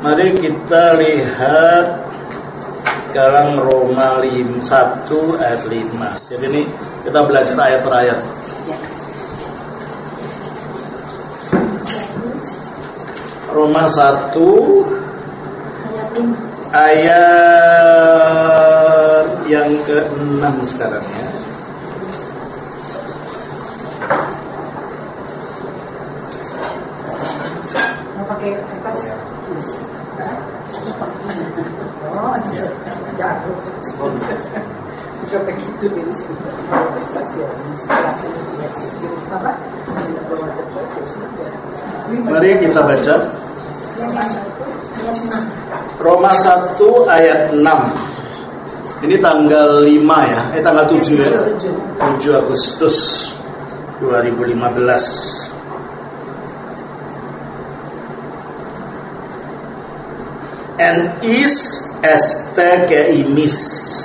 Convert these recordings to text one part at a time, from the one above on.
Mari kita lihat sekarang Roma 1 ayat 5. Jadi ini kita belajar ayat per ayat. Roma 1 ayat yang ke-6 sekarang ya. Mau pakai kertas? Coba gitu dari sini. Mari kita baca Roma 1 ayat 6. Ini tanggal 5 ya, tanggal 7 ya. 7 Agustus 2015. En is este keimis.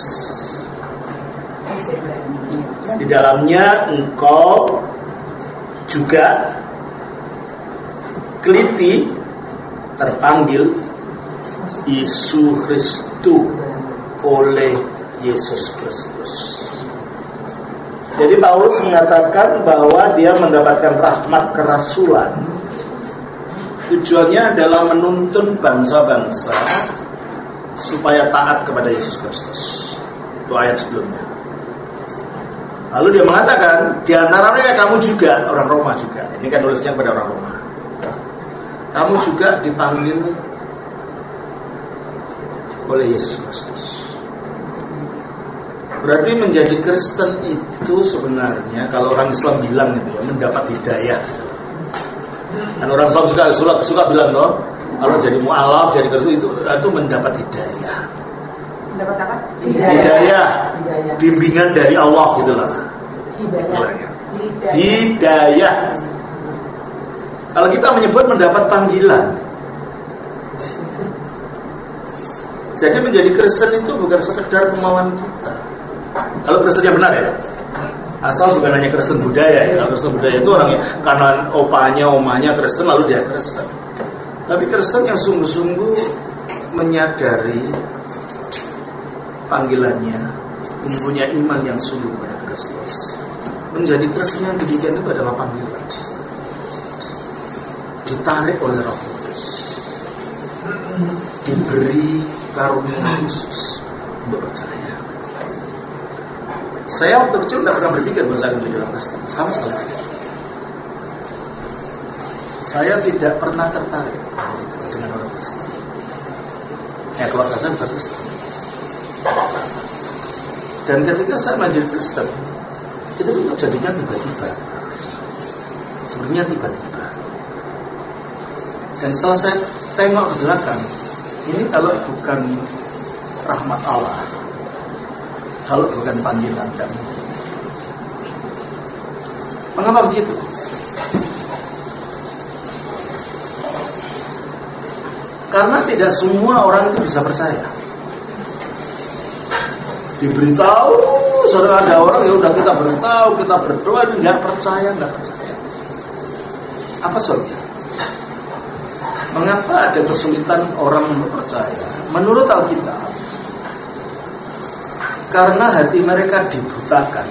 Di dalamnya engkau juga keliti terpanggil Yesus Kristus oleh Yesus Kristus. Jadi Paulus mengatakan bahwa dia mendapatkan rahmat kerasulan. Tujuannya adalah menuntun bangsa-bangsa supaya taat kepada Yesus Kristus. Itu ayat sebelumnya. Lalu dia mengatakan, di antara mereka kamu juga, orang Roma juga. Ini kan nulisnya kepada orang Roma. Kamu juga dipanggil oleh Yesus Kristus. Berarti menjadi Kristen itu sebenarnya, kalau orang Islam bilang itu ya, mendapat hidayah. Dan orang Islam suka bilang loh, kalau jadi mu'alaf, jadi Kristen itu mendapat hidayah. Mendapat apa? Hidayah. Bimbingan dari Allah gitu lah. Hidayah. Kalau kita menyebut mendapat panggilan. Jadi menjadi Kristen itu bukan sekedar kemauan kita. Kalau Kristen yang benar ya, asal bukan hanya Kristen budaya ya. Kalau Kristen budaya itu orangnya karena omanya Kristen lalu dia Kristen. Tapi Kristen yang sungguh-sungguh menyadari panggilannya, mempunyai iman yang sungguh kepada Kristus. Menjadi Kristen yang demikian itu adalah panggilan. Ditarik oleh Roh Kudus, diberi karunia khusus untuk percaya. Saya waktu kecil tidak pernah berpikir bahwa saya akan menjadi orang Kristen, sama sekali tidak. Saya tidak pernah tertarik dengan orang Kristen. Keluarga saya bukan Kristen. Dan ketika saya menjadi Kristen, itu jadinya tiba-tiba. Sebenarnya tiba-tiba. Dan setelah saya tengok ke belakang, ini kalau bukan rahmat Allah, kalau bukan panggilan kami. Mengapa begitu? Karena tidak semua orang itu bisa percaya. Diberitahu, saudara, ada orang ya udah kita beritahu, kita berdoa, nggak percaya. Apa sebabnya? Mengapa ada kesulitan orang untuk percaya? Menurut Alkitab, karena hati mereka dibutakan.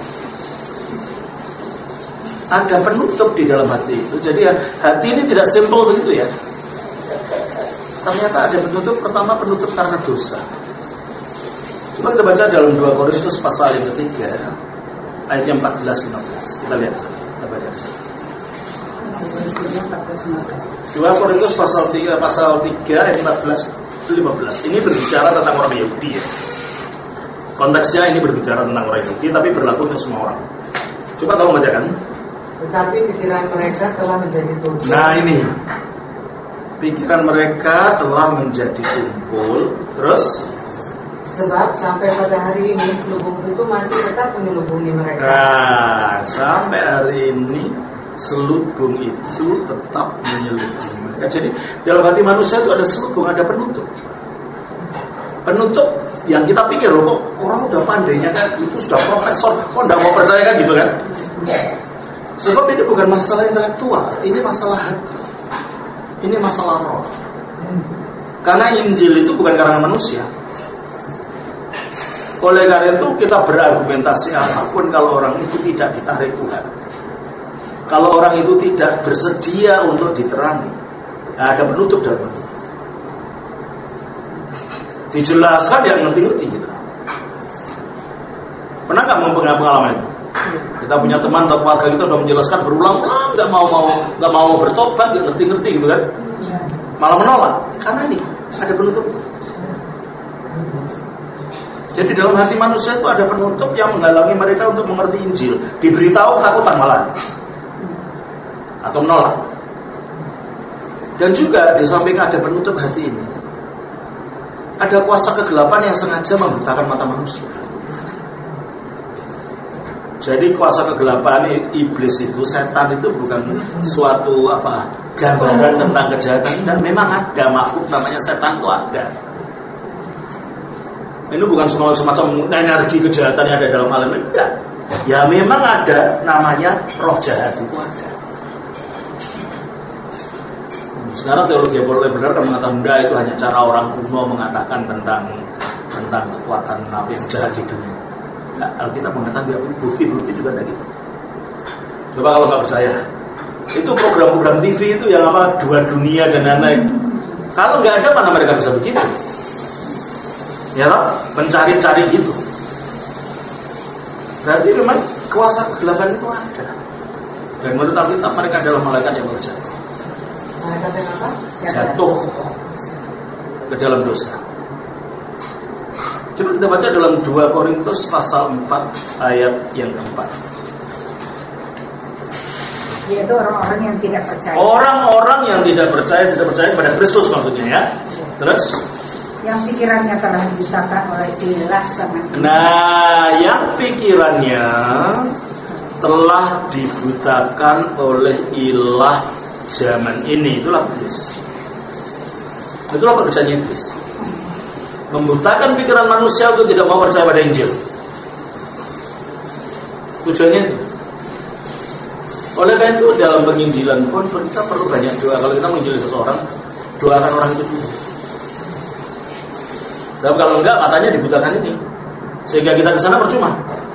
Ada penutup di dalam hati itu. Jadi hati ini tidak simpel begitu ya. Ternyata ada penutup. Pertama, penutup karena dosa. Coba kita baca dalam 2 Korintus pasal yang ketiga, ayatnya 14-15. Kita lihat di sana. Kita baca di sana. 2 Korintus pasal 3 ayat 14-15. Ini berbicara tentang orang Yahudi ya. Konteksnya ini berbicara tentang orang Yahudi, tapi berlaku untuk semua orang. Coba tolong bacakan. Tetapi pikiran mereka telah menjadi tumpul. Nah ini, pikiran mereka telah menjadi tumpul. Terus? Sebab sampai pada hari ini selubung itu masih tetap menyelubungi mereka. Nah, sampai hari ini selubung itu tetap menyelubungi mereka. Jadi dalam hati manusia itu ada selubung, ada penutup. Penutup yang kita pikir loh, kok orang udah pandainya kan, itu sudah profesor, kok nggak mau percaya kan gitu kan? Sebab ini bukan masalah intelektual, ini masalah hati, ini masalah roh. Karena Injil itu bukan karangan manusia. Oleh karena itu kita berargumentasi apapun kalau orang itu tidak ditarik Tuhan, kalau orang itu tidak bersedia untuk diterangi, ada penutup dalam hati. Dijelaskan yang ngerti-ngerti gitu. Pernah nggak pengalaman itu? Kita punya teman atau keluarga kita sudah menjelaskan berulang-ulang, nggak mau bertobat, nggak ngerti-ngerti gitu kan? Malah menolak. Karena ini ada penutup. Jadi dalam hati manusia itu ada penutup yang menghalangi mereka untuk mengerti Injil. Diberitahu takutan malah atau menolak. Dan juga di samping ada penutup hati ini, ada kuasa kegelapan yang sengaja membutakan mata manusia. Jadi kuasa kegelapan iblis itu, setan itu bukan suatu gambaran tentang kejahatan. Dan memang ada makhluk namanya setan itu ada. Ini bukan semacam energi kejahatan yang ada dalam alam, enggak. Ya memang ada, namanya roh jahat itu ada. Sekarang teologi boleh benar dan mengatakan benda itu hanya cara orang kuno mengatakan tentang kekuatan nabi yang jahat di dunia. Nah, Alkitab mengatakan bukti-bukti juga ada gitu. Coba kalau nggak percaya, itu program-program TV itu yang dua dunia dan lain-lain. Kalau nggak ada, mana mereka bisa begitu? Ya kan? Mencari-cari gitu. Berarti memang kuasa kegelapan itu ada. Dan menurut Alkitab mereka adalah malaikat yang berjatuh. Malaikat yang apa? Jatuh ke dalam dosa. Coba kita baca dalam 2 Korintus pasal 4 ayat yang keempat. Yaitu orang-orang yang tidak percaya. Orang-orang yang tidak percaya kepada Kristus maksudnya ya. Terus yang pikirannya telah dibutakan oleh ilah zaman ini. Nah, yang pikirannya telah dibutakan oleh ilah zaman ini, itulah iblis. Itulah pekerjaan iblis. Membutakan pikiran manusia untuk tidak mau percaya pada Injil. Tujuannya itu. Oleh karena itu dalam penginjilan pun kita perlu banyak doa. Kalau kita menginjili seseorang, doakan orang itu dulu. Sebab kalau enggak matanya dibutakan ini, sehingga kita ke sana percuma.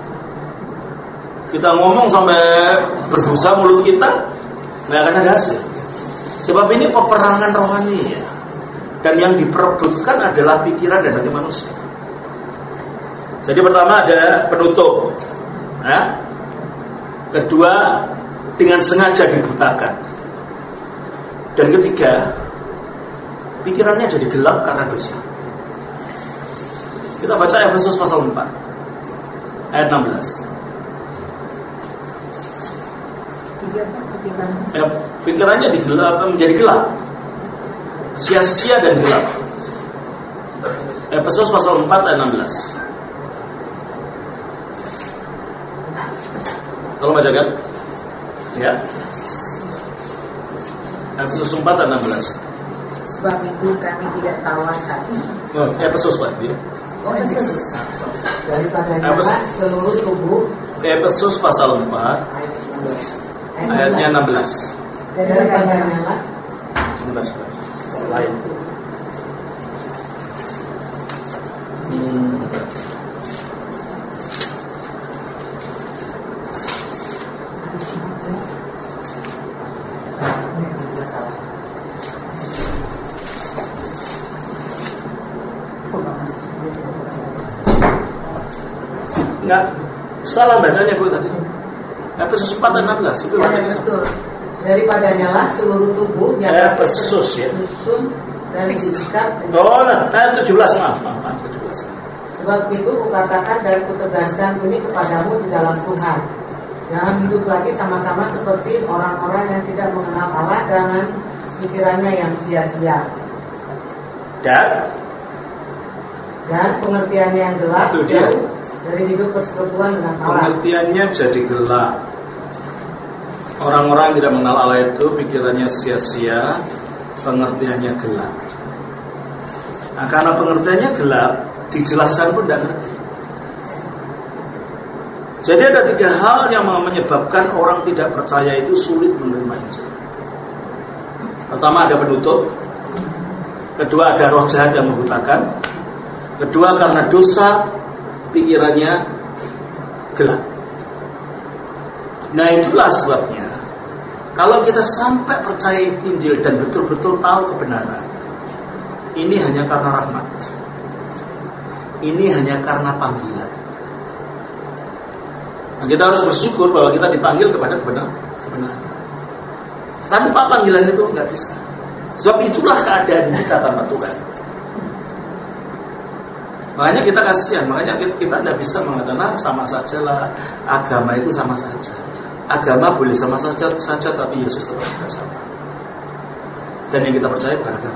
Kita ngomong sampai berbusa mulut kita, nggak akan ada hasil. Sebab ini peperangan rohani ya. Dan yang diperebutkan adalah pikiran dan hati manusia. Jadi pertama ada penutup, ya. Kedua dengan sengaja dibutakan. Dan ketiga, pikirannya jadi gelap karena dosa. Kita baca Efesus pasal 4 ayat 16. Pikirannya menjadi gelap, sia-sia dan gelap. Efesus pasal 4 ayat 16. Tolong bacakan. Ya. Efesus 4 ayat 16. Sebab itu kami tidak tawar hati. Efesus Pak ya. Efesus. Daripadanya seluruh tubuh. Efesus pasal 4 ayatnya 16. Daripadanya Sebentar. Lain. Enggak, salah bacanya Bu tadi. Efesus 4 ayat 16 itu bacanya betul. Daripadanya lah seluruh tubuh yang Efesus ya. susun dan diikat. Oh, ayat 17 maaf 17. Sebab itu kukatakan dan kutegaskan ini kepadamu di dalam Tuhan. Jangan hidup lagi sama-sama seperti orang-orang yang tidak mengenal Allah dengan pikirannya yang sia-sia. Dan pengertiannya yang gelap jauh dari hidup persekutuan dengan Allah. Pengertiannya jadi gelap. Orang-orang yang tidak mengenal Allah itu pikirannya sia-sia, pengertiannya gelap. Nah, karena pengertiannya gelap, dijelaskan pun tidak ngerti. Jadi ada 3 hal yang menyebabkan orang tidak percaya itu sulit menerima Injil. Pertama ada penutup. Kedua, ada roh jahat yang membutakan. Kedua, karena dosa pikirannya gelap. Nah, itulah sebabnya kalau kita sampai percaya Injil dan betul-betul tahu kebenaran, ini hanya karena rahmat. Ini hanya karena panggilan. Nah, kita harus bersyukur bahwa kita dipanggil kepada kebenaran. Tanpa panggilan itu nggak bisa. Sebab itulah keadaan kita tanpa Tuhan. Makanya kita kasihan, makanya kita tidak bisa mengatakan sama saja lah, agama itu sama saja. Agama boleh sama saja, tapi Yesus tetap tidak sama. Dan yang kita percaya bukan agama.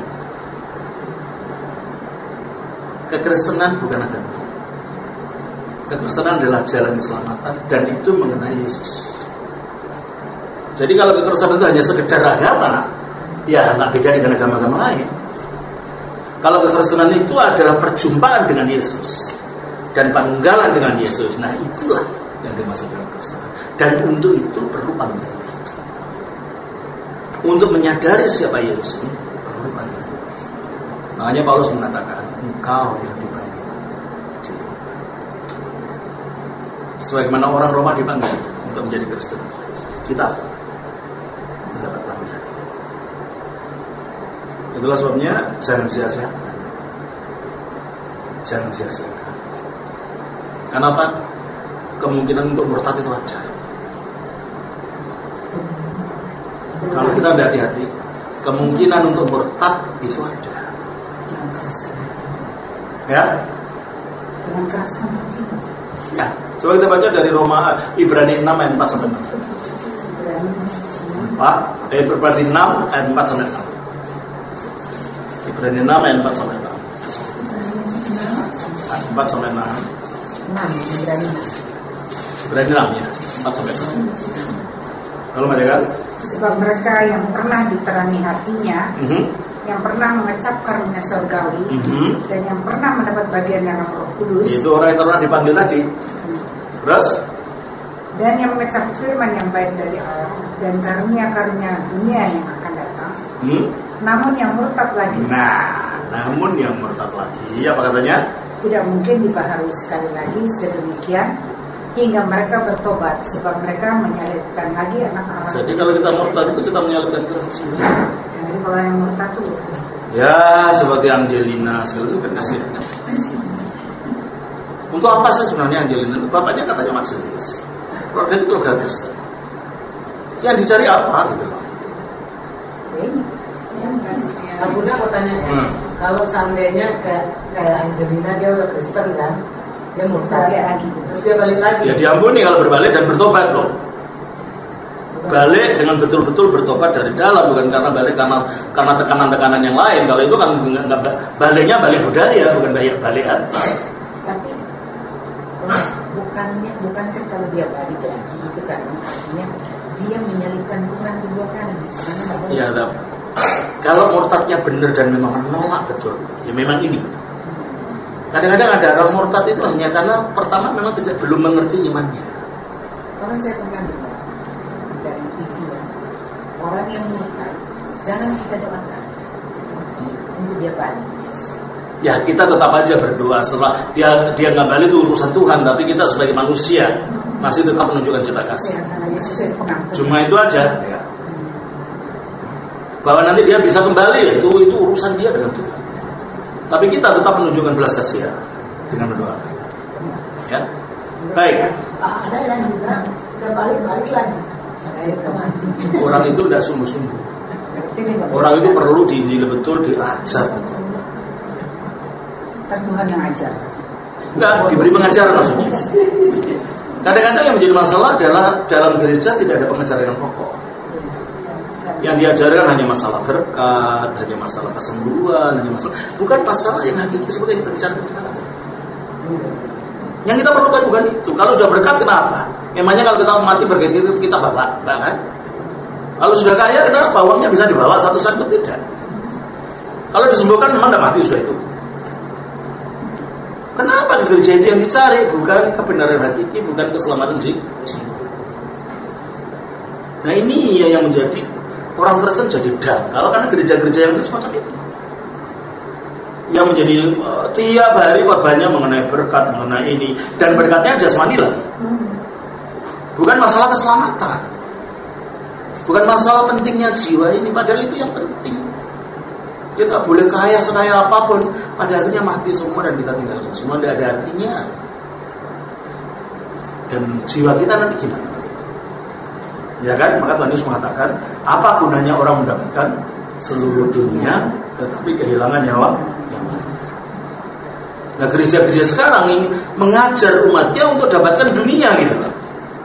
Kekristenan bukan agama. Kekristenan adalah jalan keselamatan dan itu mengenai Yesus. Jadi kalau kekristenan itu hanya sekedar agama, ya nggak beda dengan agama-agama lain. Kalau kekristenan itu adalah perjumpaan dengan Yesus dan peninggalan dengan Yesus, nah itulah yang dimaksud dengan kekristenan. Dan untuk itu perlu panggilan. Untuk menyadari siapa Yesus ini perlu panggilan. Makanya Paulus mengatakan, engkau yang dipanggil. Sebagaimana orang Roma dipanggil untuk menjadi Kristen, kita mendapat panggilan. Itulah sebabnya jangan sia-siakan. Jangan sia-siakan. Kenapa? Kemungkinan untuk murtad itu ada. Kalau kita tidak hati-hati, kemungkinan untuk murtad itu ada. Jangan keraskan. Ya? Jangan keraskan. Ya. Coba kita baca dari Ibrani 6 ayat 4 sampai 6. Ibrani 6 ayat 4 sampai 6. Ibrani 6 ayat 4 sampai 6. 4 sampai 6. Ibrani 6 ya. 4 sampai 6. Kalau bacakan. Sebab mereka yang pernah diterangi hatinya, yang pernah mengecap karunia surgawi, dan yang pernah mendapat bagian dalam Roh Kudus. Itu orang yang pernah dipanggil tadi. Terus? Dan yang mengecap firman yang baik dari Allah dan karunia-karunia dunia yang akan datang. Namun yang murtad lagi. Namun yang murtad lagi, apa katanya? Tidak mungkin dibaharui sekali lagi sedemikian hingga mereka bertobat, sebab mereka menyalibkan lagi anak-anak. Jadi kalau kita murtad itu kita menyalibkan Kristus sebenarnya. Jadi kalau yang murtad itu ya seperti Angelina segala itu kan kasihan kan. Untuk apa sih sebenarnya Angelina? Bapaknya katanya majelis. Keluarga itu keluarga Kristen. Yang dicari apa gitu loh? Bunda mau tanya, kalau seandainya kayak Angelina dia udah Kristen kan, dia murtad lagi, terus dia balik lagi. Ya diampuni kalau berbalik dan bertobat loh. Balik dengan betul-betul bertobat dari dalam, bukan karena balik karena tekanan-tekanan yang lain. Kalau itu kan baliknya balik budaya, bukan balikan. Tapi bukankah kalau dia balik lagi itu kan artinya dia menyalibkan Tuhan kedua kali? Iya, kalau murtadnya benar dan memang menolak betul, ya memang ini. Kadang-kadang ada orang murtad itu hanya karena pertama memang belum mengerti imannya. Bahkan saya pernah dengar dari TV ya, orang yang murtad jangan kita doakan untuk dia balik. Ya kita tetap aja berdoa. Setelah dia nggak balik itu urusan Tuhan, tapi kita sebagai manusia masih tetap menunjukkan cinta kasih. Cuma itu aja. Ya. Bahwa nanti dia bisa kembali, ya itu urusan dia dengan Tuhan. Tapi kita tetap menunjukkan belas kasihan dengan berdoa. Ya, baik. Ada yang juga udah balik lagi. Orang itu tidak sungguh-sungguh. Orang itu perlu diinjil betul, diajar betul. Tuhan yang ajar. Enggak, diberi pengajaran maksudnya. Kadang-kadang yang menjadi masalah adalah dalam gereja tidak ada pengajaran yang pokok. Yang diajarkan hanya masalah berkat, hanya masalah kesembuhan, hanya masalah bukan masalah yang hakiki seperti yang kita bicarakan sekarang. Yang kita perlukan bukan itu. Kalau sudah berkat kenapa? Memangnya kalau kita mati berkat itu kita bawa, kan? Kalau sudah kaya kenapa uangnya bisa dibawa satu saat tidak? Kalau disembuhkan memang tidak mati sudah itu. Kenapa ke gereja itu yang dicari? Bukan kebenaran hakiki, bukan keselamatan jiwa. Nah ini yang menjadi orang Kristen jadi dangkal karena gereja-gereja yang itu semacam itu. yang menjadi tiap hari khotbahnya mengenai berkat, mengenai ini, dan berkatnya jasmani lagi. Bukan masalah keselamatan, bukan masalah pentingnya jiwa ini, padahal itu yang penting. Kita boleh kaya sekaya apapun, pada akhirnya mati semua dan kita tinggalkan semua, tidak ada artinya. Dan jiwa kita nanti gimana? Ya kan? Maka Tuhan Yesus mengatakan, apa gunanya orang mendapatkan seluruh dunia tetapi kehilangan nyawa yang lain. Nah, gereja-gereja sekarang ini mengajar umatnya untuk dapatkan dunia gitu loh.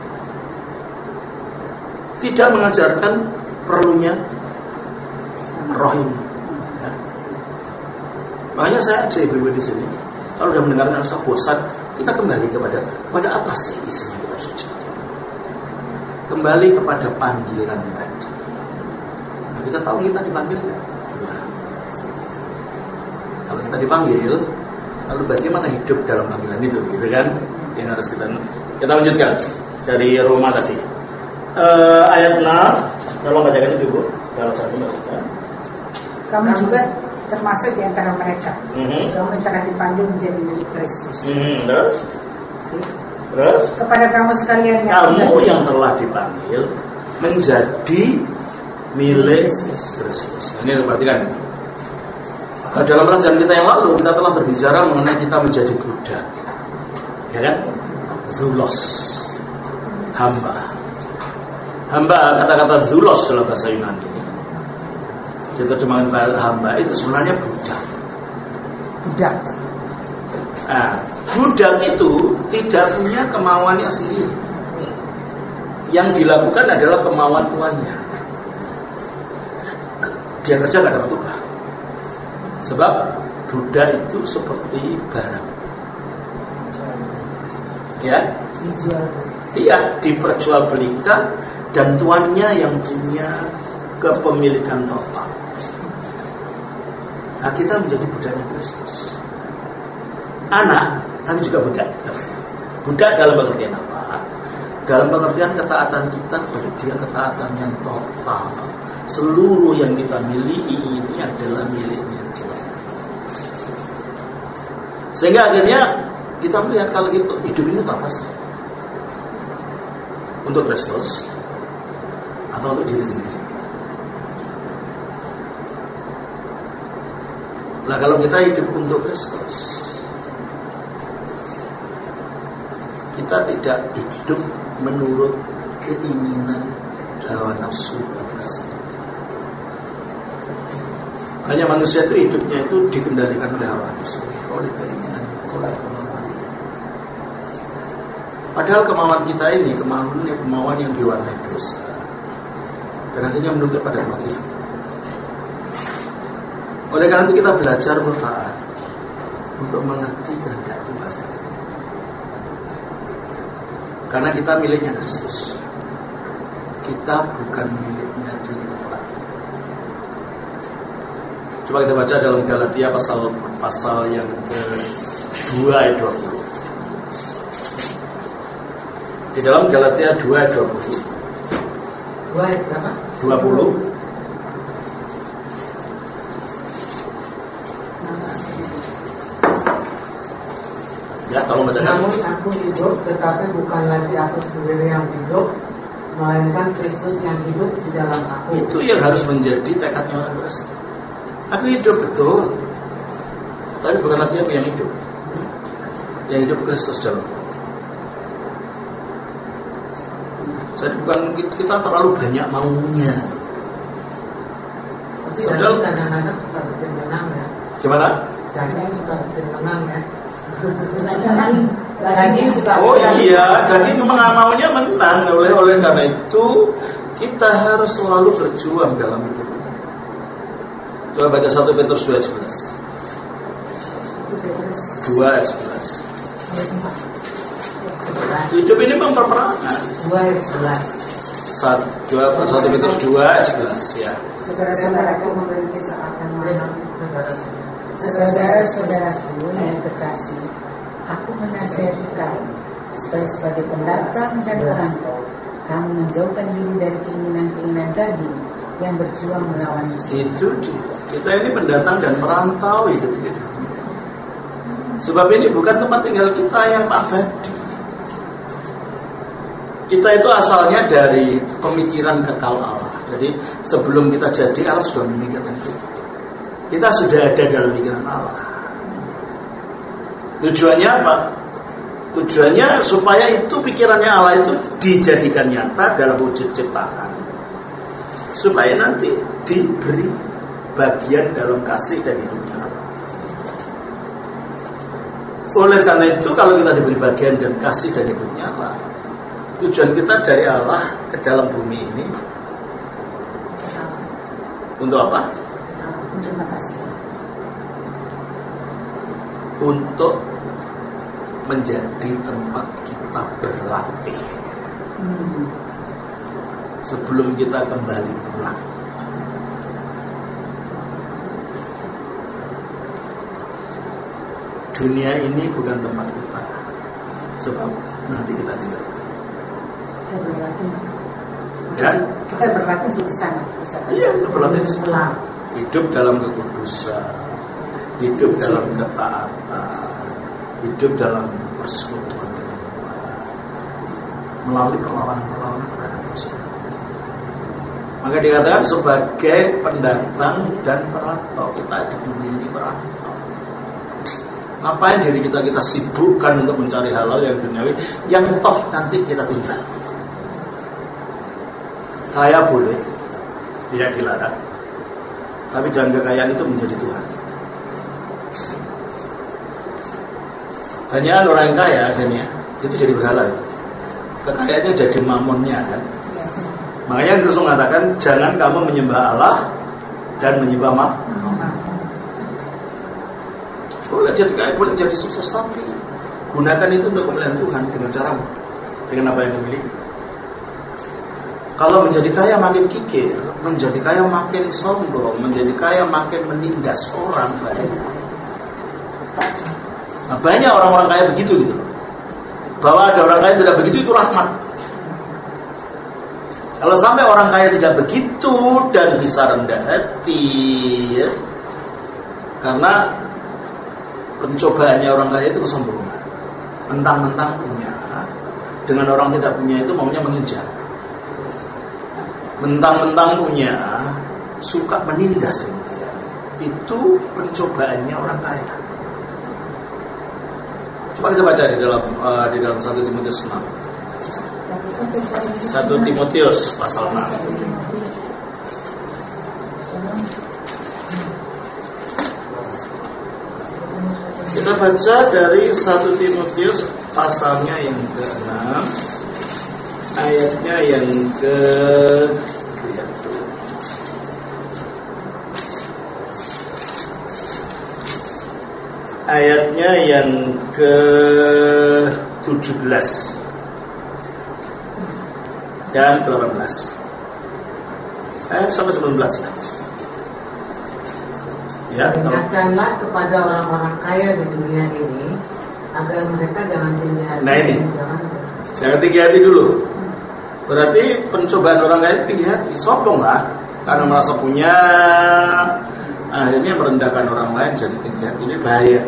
Tidak mengajarkan perlunya roh ini. Ya. Makanya saya ajak ibu-ibu di sini, kalau sudah mendengarkan rasa bosan, kita kembali kepada apa sih isinya kitab suci. Kembali kepada panggilan tadi. Nah, kita tahu kita dipanggil nggak? Kalau kita dipanggil, lalu bagaimana hidup dalam panggilan itu, gitu kan? Yang harus kita lanjutkan dari Roma tadi. Ayat 6, tolong bacakan itu, Bu. Kalau saya bacakan. Kamu juga termasuk di antara mereka. Kamu telah dipanggil menjadi milik Kristus. Terus kepada kamu sekalian yang telah dipanggil menjadi milik Kristus. Ini perhatikan. Dalam pelajaran kita yang lalu kita telah berbicara mengenai kita menjadi budak, ya kan? Zulos, hamba. Kata-kata zulos dalam bahasa Yunani, diterjemahkan hamba itu sebenarnya budak. Nah, budak itu tidak punya kemauannya sendiri. Yang dilakukan adalah kemauan tuannya. Dia kerja gak dapat upah. Sebab budak itu seperti barang. Ya, iya, diperjualbelikan dan tuannya yang punya kepemilikan total. Nah, kita menjadi budaknya Kristus. Anak, tapi juga budak. Budak dalam pengertian apa? Dalam pengertian ketaatan kita kepada Dia, ketaatan yang total. Seluruh yang kita miliki ini adalah miliknya Dia. Sehingga akhirnya kita melihat kalau itu hidup ini apa sih? Untuk Kristus atau untuk diri sendiri? Nah, kalau kita hidup untuk Kristus, kita tidak hidup menurut keinginan hawa nafsu kita sendiri. Hanya manusia itu hidupnya itu dikendalikan oleh hawa nafsu, oleh keinginan, oleh kemauan. Padahal kemauan kita ini kemauan yang diwarnai dosa, dan akhirnya menuntut pada kematian. Oleh karena itu kita belajar bertaat untuk mengerti kehendak Tuhan. Karena kita miliknya Kristus. Kita bukan miliknya diri lagi. Coba kita baca dalam Galatia pasal yang ke-2 ayat 20. Di dalam Galatia 2 ayat 20. 2 ayat berapa? 20. Ya, tolong bacakan. Namun aku hidup, tetapi bukan lagi aku sendiri yang hidup, melainkan Kristus yang hidup di dalam aku. Itu yang harus menjadi tekadnya orang Kristen. Aku hidup betul, tapi bukan lagi aku yang hidup. Yang hidup Kristus dalam aku. Jadi bukan kita terlalu banyak maunya. Tapi kadang-kadang suka bikin menang ya. Gimana? Daging suka bikin menang ya. Daging suka. Oh iya, daging memang maunya menang. Oleh karena itu kita harus selalu berjuang dalam hidup. Coba baca 1 Petrus 2 ayat 11. 2 ayat 11. Hidup ini memang peperangan. 2 ayat 11. 1 Petrus 2 ayat 11 ya. Saudara-saudaraku memiliki seakan saudara-saudaraku yang kekasih, aku menasihati kamu supaya sebagai pendatang dan perantau kamu menjauhkan diri dari keinginan-keinginan daging yang berjuang melawan jiwa. Itu dia. Kita ini pendatang dan perantau hidup ini. Sebab ini bukan tempat tinggal kita yang abadi. Kita itu asalnya dari pemikiran kekal Allah. Jadi sebelum kita jadi, Allah sudah memikirkan itu. Kita sudah ada dalam pikiran Allah. Tujuannya apa? Tujuannya supaya itu pikirannya Allah itu dijadikan nyata dalam wujud ciptaan, supaya nanti diberi bagian dalam kasih dan hidupnya Allah. Oleh karena itu, kalau kita diberi bagian dan kasih dan hidupnya Allah, tujuan kita dari Allah ke dalam bumi ini untuk apa? Terima kasih. Untuk menjadi tempat kita berlatih sebelum kita kembali pulang. Dunia ini bukan tempat kita, sebab nanti kita tinggal. Kita berlatih. Ya? Kita berlatih di sana. Iya, kita berlatih di sana. Hidup dalam kekudusan, hidup dalam ketaatan, hidup dalam persekutuan dengan Allah, melalui perlawanan-perlawanan terhadap dosa. Maka dikatakan sebagai pendatang dan perantau, kita di dunia ini perantau. Ngapain diri kita sibukkan untuk mencari halal yang duniawi, yang toh nanti kita tinggal. Kaya boleh, tidak dilarang, tapi jangan kekayaan itu menjadi Tuhan. Banyak orang yang kaya kan ya, itu jadi berhala. Kekayaannya jadi mamonnya kan. Makanya Rasul mengatakan jangan kamu menyembah Allah dan menyembah mamon. Boleh jadi kaya, boleh jadi sukses, tapi gunakan itu untuk kemuliaan Tuhan dengan caramu, dengan apa yang memiliki. Kalau menjadi kaya makin kikir, menjadi kaya makin sombong, menjadi kaya makin menindas orang, nah, banyak orang-orang kaya begitu gitu. Bahwa ada orang kaya tidak begitu, itu rahmat. Kalau sampai orang kaya tidak begitu dan bisa rendah hati, ya, karena pencobaannya orang kaya itu kesombongan. Mentang-mentang punya, dengan orang tidak punya itu maunya mengejar. Mentang-mentang punya, suka menindas dengan kaya. Itu pencobaannya orang kaya. Coba kita baca di dalam 1 Timotius 6. 1 Timotius pasal 6. Kita baca dari 1 Timotius pasalnya yang ke-6, ayatnya yang ayatnya yang ke-17 dan 18. Sampai 19 lah. Ya, ingatkanlah kepada orang-orang kaya di dunia ini agar mereka jangan tinggi hati. Nah ini, jangan tinggi hati dulu. Berarti pencobaan orang kaya tinggi hati, sombong lah, karena merasa punya, akhirnya merendahkan orang lain jadi tinggi hati. Ini bahaya.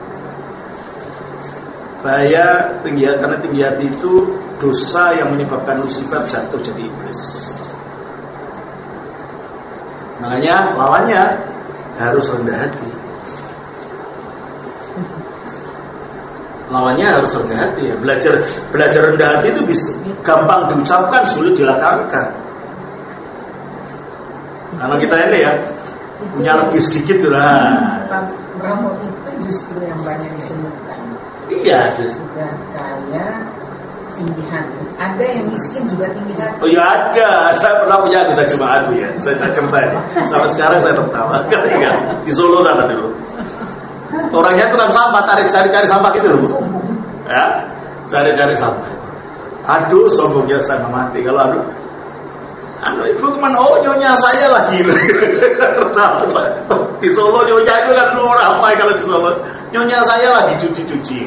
Bahaya tinggi hati, karena tinggi hati itu dosa yang menyebabkan Lucifer jatuh jadi iblis. Makanya lawannya harus rendah hati. Lawannya harus rendah hati ya. Belajar rendah hati itu bisa gampang diucapkan, sulit dilakukan. Karena kita ini ya punya lebih sedikit lah. Brahmo itu justru yang banyak ditemukan. Iya, justru. Sudah kaya, tinggi hati. Ada yang miskin juga tinggi hati. Oh ya ada. Saya pernah punya anggota jemaat ya. Saya cerita ini. Sampai sekarang saya tertawa. Di Solo sana dulu. Orangnya tukang sampah, cari-cari sampah gitu loh. Ya, cari-cari sampah. Aduh, sombongnya saya mati. Kalau aduh ibu kemana? Oh, nyonya saya lagi. Tertawa. Di Solo nyonya itu kan orang apa kalau di Solo? Nyonya saya lagi cuci-cuci.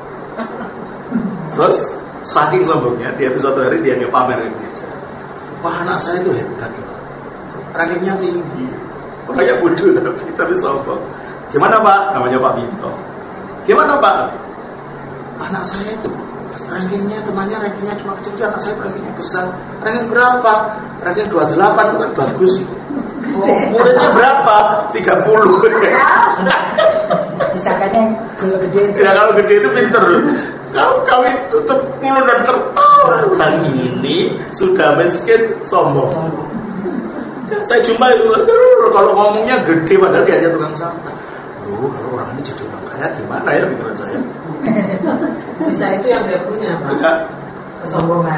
Terus saking sombongnya, dia itu suatu hari dia pamer di gereja. Wah, anak saya itu hebat loh. Rankingnya tinggi. Orangnya bodoh tapi sombong. Gimana Pak? Namanya Pak Binto. Gimana Pak? Anak saya itu rankingnya cuma kecil, anak saya rankingnya besar. Ranking berapa? Ranking 28 itu kan bagus. Muridnya berapa? 30. Misalkannya kalau gede itu. Ya kalau gede itu pinter. Kau itu terpuluh dan tertawa. Orang ini sudah miskin, sombong. Saya jumpa itu, kalau ngomongnya gede padahal dia aja tukang sampah. Loh, kalau orang ini jadi orang kaya gimana ya pikiran saya? Sisa itu yang dia punya, Pak. Kesombongan.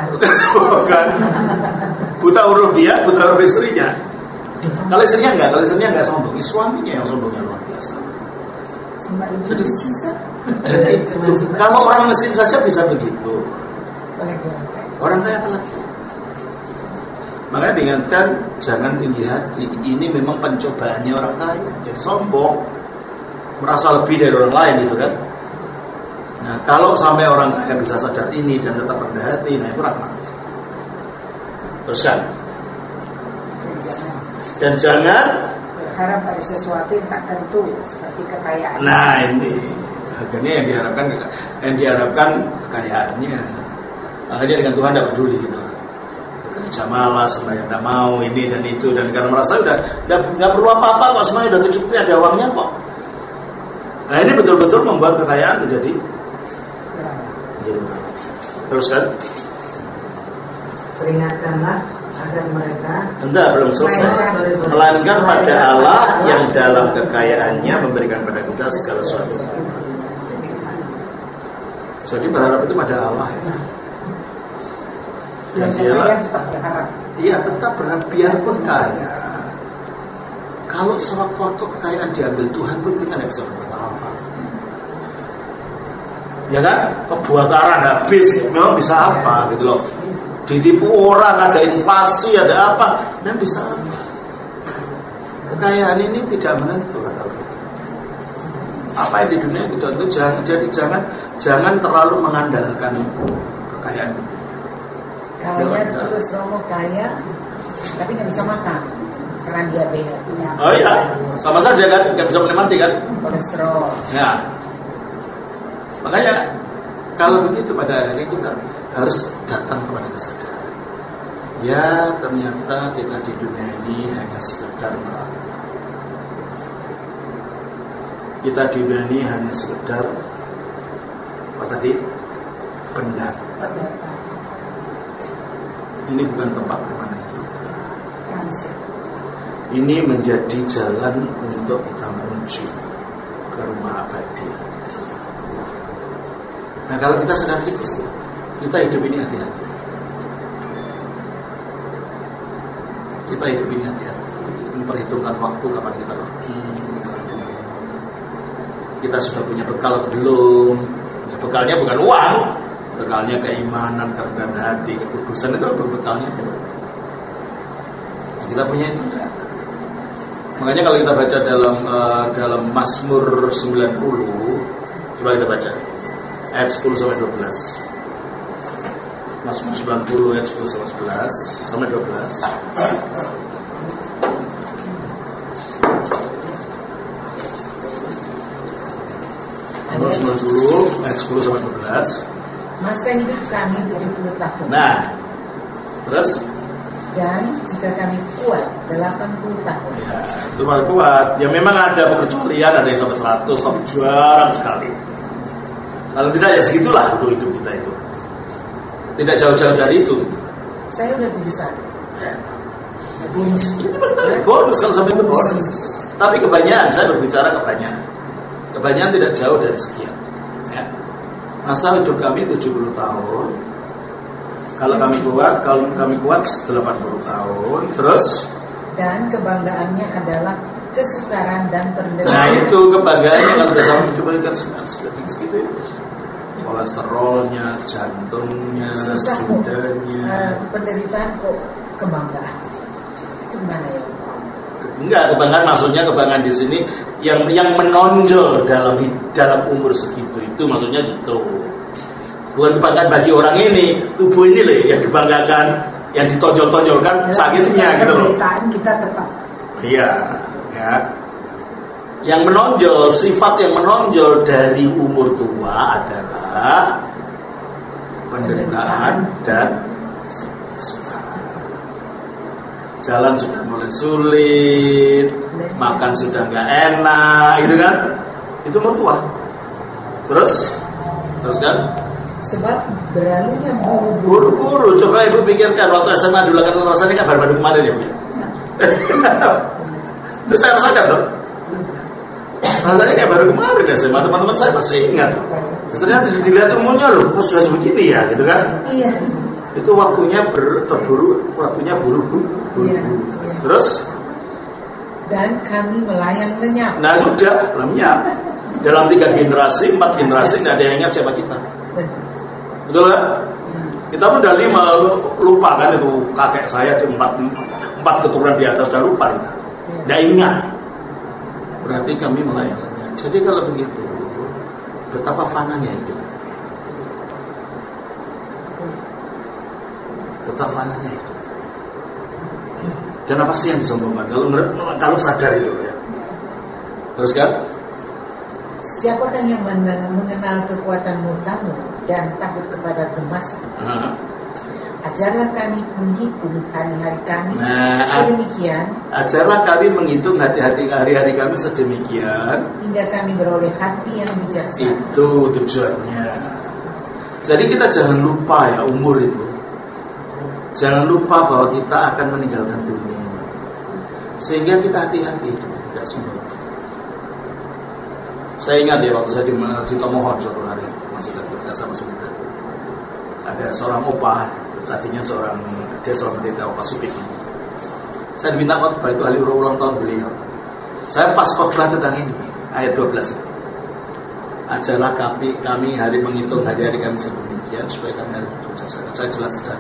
Buta huruf dia, buta huruf istrinya. Kalau istrinya enggak sombong. Suaminya yang sombongnya luar biasa. Jadi sisa. Kalau orang miskin saja bisa begitu. Orang kaya apalagi? Makanya diingatkan jangan tinggi hati. Ini memang pencobaannya orang kaya. Jadi sombong, merasa lebih dari orang lain gitu kan. Nah kalau sampai orang kaya bisa sadar ini dan tetap rendah hati, nah itu rahmat. Teruskan. Dan jangan berharap pada sesuatu yang tak tentu seperti kekayaan. Nah ini akhirnya yang diharapkan kekayaannya. Akhirnya dengan Tuhan tidak peduli gitu. Kerja malas, sembahyang tidak mau ini dan itu, dan karena merasa udah nggak perlu apa-apa kok, semuanya udah kecukupi, ada uangnya kok. Nah ini betul-betul membuat kekayaan menjadi terus kan? Peringatkanlah agar mereka belum selesai. Melainkan pada Allah yang dalam kekayaannya memberikan pada kita segala sesuatu. Jadi berharap itu pada Allah ya. Dan dia tetap berharap. Iya tetap berharap biarpun kaya. Kalau sewaktu-waktu kekayaan diambil Tuhan pun kita tidak bisa berbuat apa. Ya kan? Kebakaran habis, memang bisa apa gitu loh. Ditipu orang, ada inflasi, ada apa, nah bisa apa? Kekayaan ini tidak menentu kata Allah. Apa yang di dunia itu tentu jangan terlalu mengandalkan kekayaan. Kaya terus Romo kaya, tapi nggak bisa makan karena diabetes. Oh iya, sama saja kan, nggak bisa menikmati kan? Kolesterol. Ya, makanya kalau begitu pada akhirnya kita harus datang kepada kesadaran. Ya ternyata kita di dunia ini hanya sekedar merantau. Kita di dunia ini hanya sekedar apa tadi? Pendatang. Ini bukan tempat permanen kita. Ini menjadi jalan untuk kita menuju ke rumah abadi. Nah kalau kita sadar itu, kita hidup ini hati-hati. Kita hidup ini hati-hati, memperhitungkan waktu kapan kita pergi. Kita sudah punya bekal atau belum? Ya, bekalnya bukan uang, bekalnya keimanan, kerendahan hati, kekudusan itu bekalnya. Ya, kita punya itu enggak? Makanya kalau kita baca dalam Mazmur 90, coba kita baca ayat 10 sampai 12. Mazmur 90 ayat 10 sampai 12. Mazmur 90 ayat 10 sampai 12. Masa hidup kami 70 tahun. Nah, terus? Dan jika kami kuat 80 tahun. Ya, itu paling kuat. Ya memang ada pengecualian, ada yang sampai 100, tapi jarang sekali. Kalau tidak ya segitulah untuk hidup kita itu. Tidak jauh-jauh dari itu. Saya udah 71. Ya. Bonus. Ini bonus kalau sampai itu bonus. Tapi kebanyakan, saya berbicara kebanyakan. Kebanyakan tidak jauh dari sekian. Ya. Masa hidup kami 70 tahun. Kalau kami kuat 80 tahun. Terus? Dan kebanggaannya adalah kesukaran dan penderitaan. Nah itu kebanggaannya kalau sudah sampai 70 kan segitu. Kolesterolnya, jantungnya, ginjalnya. Penderitaan kok kebanggaan. Itu gimana ya? Enggak, kebanggaan maksudnya kebanggaan di sini yang menonjol dalam umur segitu itu maksudnya gitu. Bukan kebanggaan bagi orang ini, tubuh ini loh yang dibanggakan, yang ditonjol-tonjolkan sakitnya gitu loh. Penderitaan kita tetap. Iya, ya. Yang menonjol, sifat yang menonjol dari umur tua adalah penderitaan dan jalan sudah mulai sulit, makan sudah nggak enak, gitu kan? Itu umur tua. Terus kan? Sebab berlalunya buru-buru. Coba ibu pikirkan waktu SMA dulu kan rasanya kan baru-baru kemarin ya bu. Itu saya rasakan loh. Rasanya kayak baru kemarin SMA, teman-teman saya masih ingat. Ternyata dilihat umurnya loh, sudah begini ya, gitu kan? Iya. Itu waktunya terburu, waktunya buru-buru. Iya. Terus? Dan kami melayang lenyap. Nah sudah, lenyap. Dalam 3 generasi, 4 generasi nggak ada yang ingat siapa kita. Betul kan? Kita udah 5 lupa kan itu kakek saya di 4 keturunan di atas udah lupa kita. Nggak ingat. Berarti kami melayang lenyap. Jadi kalau begitu, betapa fananya hidup. Betapa fananya hidup. Dan apa sih yang disombongkan? Kalau sadar itu ya. Terus kan? Siapakah yang mengenal kekuatan murkamu dan takut kepada gemasmu? Ajarlah kami menghitung hari-hari kami sedemikian. Ajarlah kami menghitung hari-hari kami sedemikian hingga kami beroleh hati yang bijaksana. Itu tujuannya. Jadi kita jangan lupa ya umur itu. Jangan lupa bahwa kita akan meninggalkan dunia ini. Sehingga kita hati-hati itu, tidak semua. Saya ingat ya waktu saya di Tomohon suatu hari masih ketika saya masih muda. Ada seorang opah, tadinya dia seorang pendeta opah Supik. Saya diminta khotbah itu hari ulang tahun beliau. Saya pas khotbah tentang ini ayat 12 itu. Ajarlah kami hari menghitung hari-hari kami sedemikian supaya kami harus bijaksana. Saya jelaskan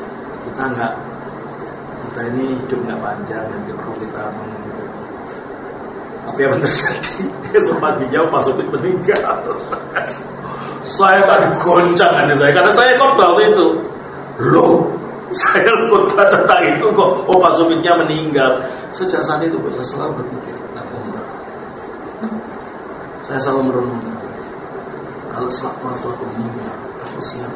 kita ini hidup nggak panjang dan perlu kita mengingat. Tapi apa terjadi? Sempat dijauh Pak Supik meninggal. Saya tak digoncang karena saya khotbah waktu itu. Loh, saya khotbah tentang itu kok. Oh, Pak Supiknya meninggal. Sejak saat itu saya selalu berpikir, saya selalu merenungkan, kalau sewaktu aku meninggal, aku siapa?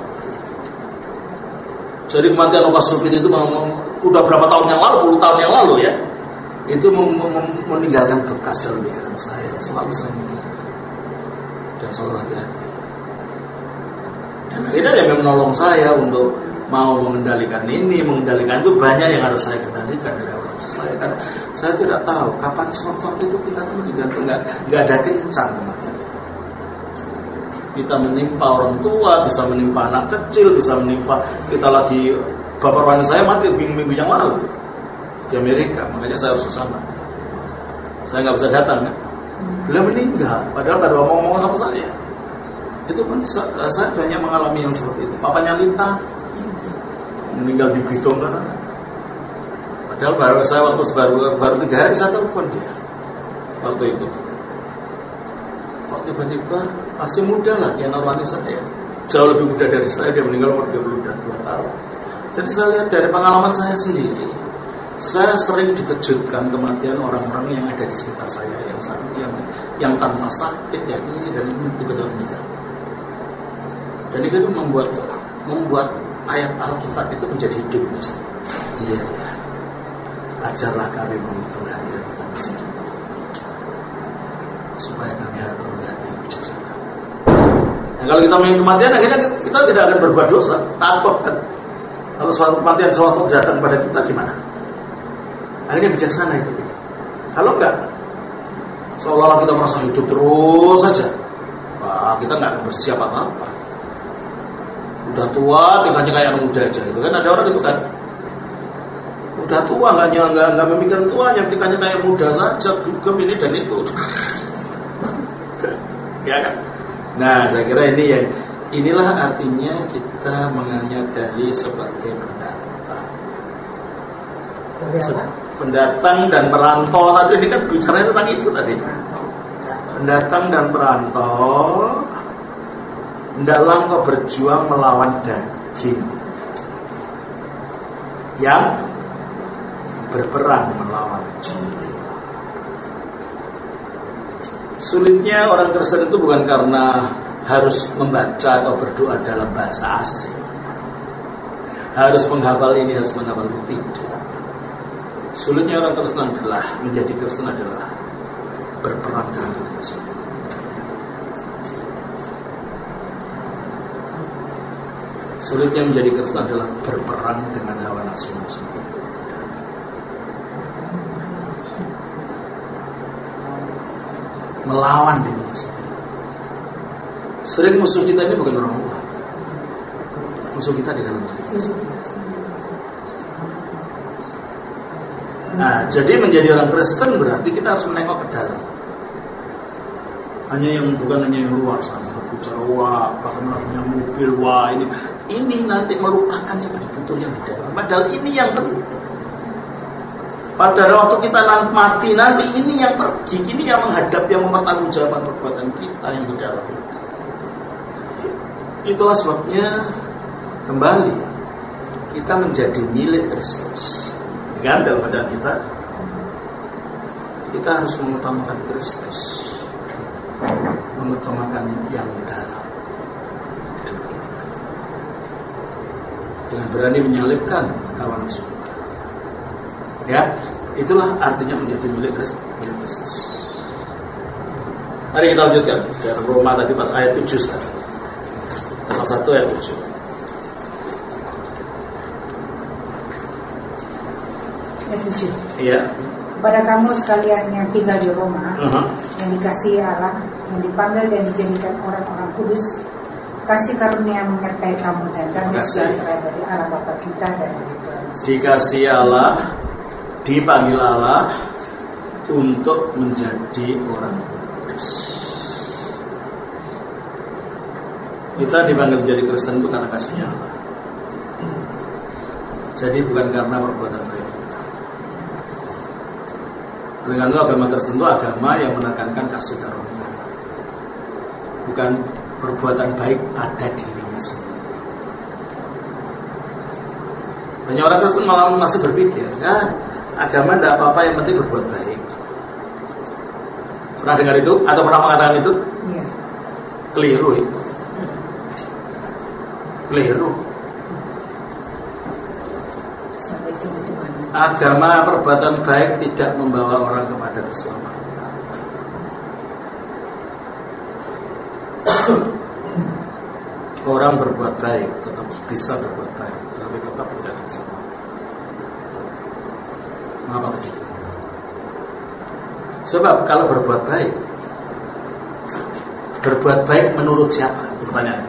Jadi kematian Pak Supik itu udah berapa tahun yang lalu, 10 tahun yang lalu ya. Itu meninggalkan bekas dalam pikiran saya. Selalu saya mikirkan dan selalu hati-hati. Dan akhirnya yang menolong saya untuk mau mengendalikan ini, mengendalikan itu, banyak yang harus saya kendalikan dari awal saya. Karena saya tidak tahu kapan waktu itu kita tuh meninggalkan, nggak ada kencang kematian itu. Kita menimpa orang tua, bisa menimpa anak kecil, bisa menimpa kita lagi. Bapak rohani saya mati minggu yang lalu di Amerika, makanya saya harus kesana. Saya nggak bisa datang kan. Beliau meninggal, padahal baru ngomong sama saya. Itu pun saya banyak mengalami yang seperti itu. Papanya Lita meninggal di Bitung kan. Padahal baru 3 hari saya telepon dia waktu itu. Kok tiba-tiba masih muda lah yang rohani saya, jauh lebih muda dari saya, dia meninggal umur 32 tahun. Jadi saya lihat dari pengalaman saya sendiri, saya sering dikejutkan kematian orang-orang yang ada di sekitar saya yang tanpa sakit ya ini dan ini tiba-tiba meninggal. Dan itu membuat ayat Alkitab itu menjadi hidup. Iya. Ajarlah kami menghitung hari-hari kami sedemikian supaya kami harus berhati yang bijaksana. Nah, kalau kita mengingat kematian, akhirnya kita tidak akan berbuat dosa, takut kan. Kalau suatu kematian suatu datang pada kita gimana? Akhirnya bijaksana itu. Kalau enggak, seolah-olah kita merasa hidup terus saja. Wah, kita nggak akan bersiap apa-apa. Udah tua, tinggalnya kayak anak muda aja. Itu kan ada orang itu kan. Udah tua, nggak memikirkan tuanya, tinggalnya kayak muda saja, dugem ini dan itu. Ya kan? Nah, saya kira inilah artinya kita menyadari sebagai pendatang. Pendatang dan perantau tadi ini kan bicaranya tentang itu tadi. Pendatang dan perantau, hendaklah engkau berjuang melawan daging yang berperang melawan jiwa. Sulitnya orang Kristen itu bukan karena harus membaca atau berdoa dalam bahasa asing, harus menghafal ini, harus menghafal itu, tidak. Sulitnya orang Kristen adalah, menjadi Kristen adalah berperang dengan dunia sendiri. Sulitnya menjadi Kristen adalah berperang dengan hawa nafsunya sendiri. Melawan dunia sendiri. Sering musuh kita ini bukan orang luar, musuh kita di dalam diri kita sendiri. Nah, jadi menjadi orang Kristen berarti kita harus menengok ke dalam. Bukan hanya yang luar sana, bicara wah, bahkan punya mobil, wah ini nanti melupakan yang betul yang di dalam. Padahal ini yang penting. Pada waktu kita mati nanti ini yang pergi, ini yang menghadap, yang mempertanggungjawabkan perbuatan kita yang di dalam. Itulah sebabnya kembali kita menjadi milik Kristus. Kan dalam bacaan kita harus mengutamakan Kristus, mengutamakan yang dalam, dengan berani menyalibkan hawa nafsu kita. Ya, itulah artinya menjadi milik Kristus. Mari kita lanjutkan dari Roma tadi pas ayat 7 sekarang. Pasal 1 ayat 7. Ayat 7. Iya. Kepada kamu sekalian yang tinggal di Roma, yang dikasihi Allah, yang dipanggil dan dijadikan orang-orang kudus, kasih karunia menyertai kamu dan kami sejahtera dari Allah Bapa kita dan dari Tuhan Yesus. Dikasihi Allah, dipanggil Allah untuk menjadi orang kudus. Kita dipanggil menjadi Kristen itu karena kasihnya Allah. Jadi bukan karena perbuatan baik. Oleh karena itu agama Kristen itu agama yang menekankan kasih karunia, bukan perbuatan baik pada dirinya sendiri. Banyak orang Kristen malah masih berpikir, agama tidak apa-apa, yang penting berbuat baik. Pernah dengar itu? Atau pernah mengatakan itu? Iya. Keliru itu. Keliru. Agama perbuatan baik tidak membawa orang kepada keselamatan. Orang berbuat baik tetap bisa berbuat baik, tapi tetap tidak ada keselamatan. Mengapa begitu? Sebab kalau berbuat baik menurut siapa? Itu pertanyaan.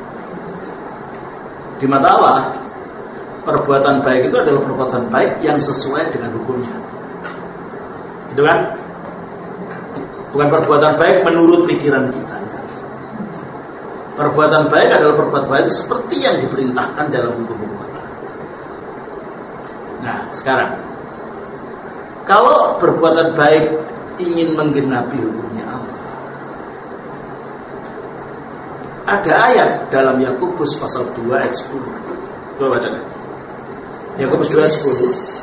Di mata Allah, perbuatan baik itu adalah perbuatan baik yang sesuai dengan hukumnya. Itu kan? Bukan perbuatan baik menurut pikiran kita. Perbuatan baik adalah perbuatan baik seperti yang diperintahkan dalam hukum-hukum Allah. Nah, sekarang kalau perbuatan baik ingin menggenapi hukumnya Allah, ada ayat dalam Yakobus pasal 2 ayat 10. Coba baca. Yakobus 2 ayat 10.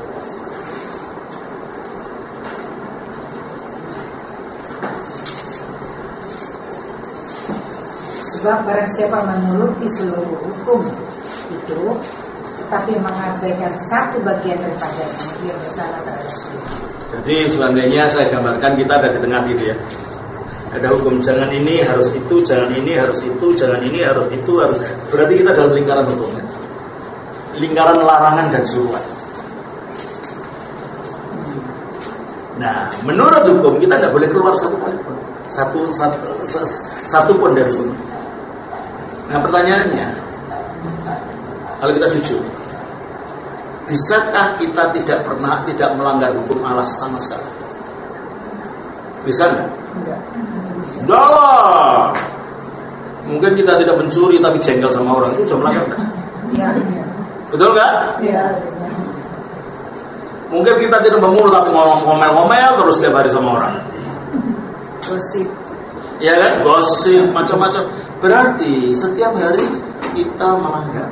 Sebab barang siapa menuruti seluruh hukum itu, tetapi mengabaikan satu bagian daripadanya, dia bersalah terhadap Tuhan. Jadi seandainya saya gambarkan kita ada di tengah gitu ya. Ada hukum jangan ini harus itu, jangan ini harus itu, jangan ini harus itu, harus. Berarti kita dalam lingkaran hukum, ya? Lingkaran larangan dan suruhan. Nah, menurut hukum kita tidak boleh keluar satu kali pun, satu pun dari hukum. Nah, pertanyaannya, kalau kita jujur, bisakah kita tidak melanggar hukum Allah sama sekali? Bisa nggak? Enggak. Mungkin kita tidak mencuri tapi jengkel sama orang, itu sudah melanggar nggak? Iya. Betul nggak? Iya. Mungkin kita tidak memulung tapi ngomel-ngomel terus setiap hari sama orang. Gosip. Ya kan? Gosip macam-macam. Berarti setiap hari kita melanggar.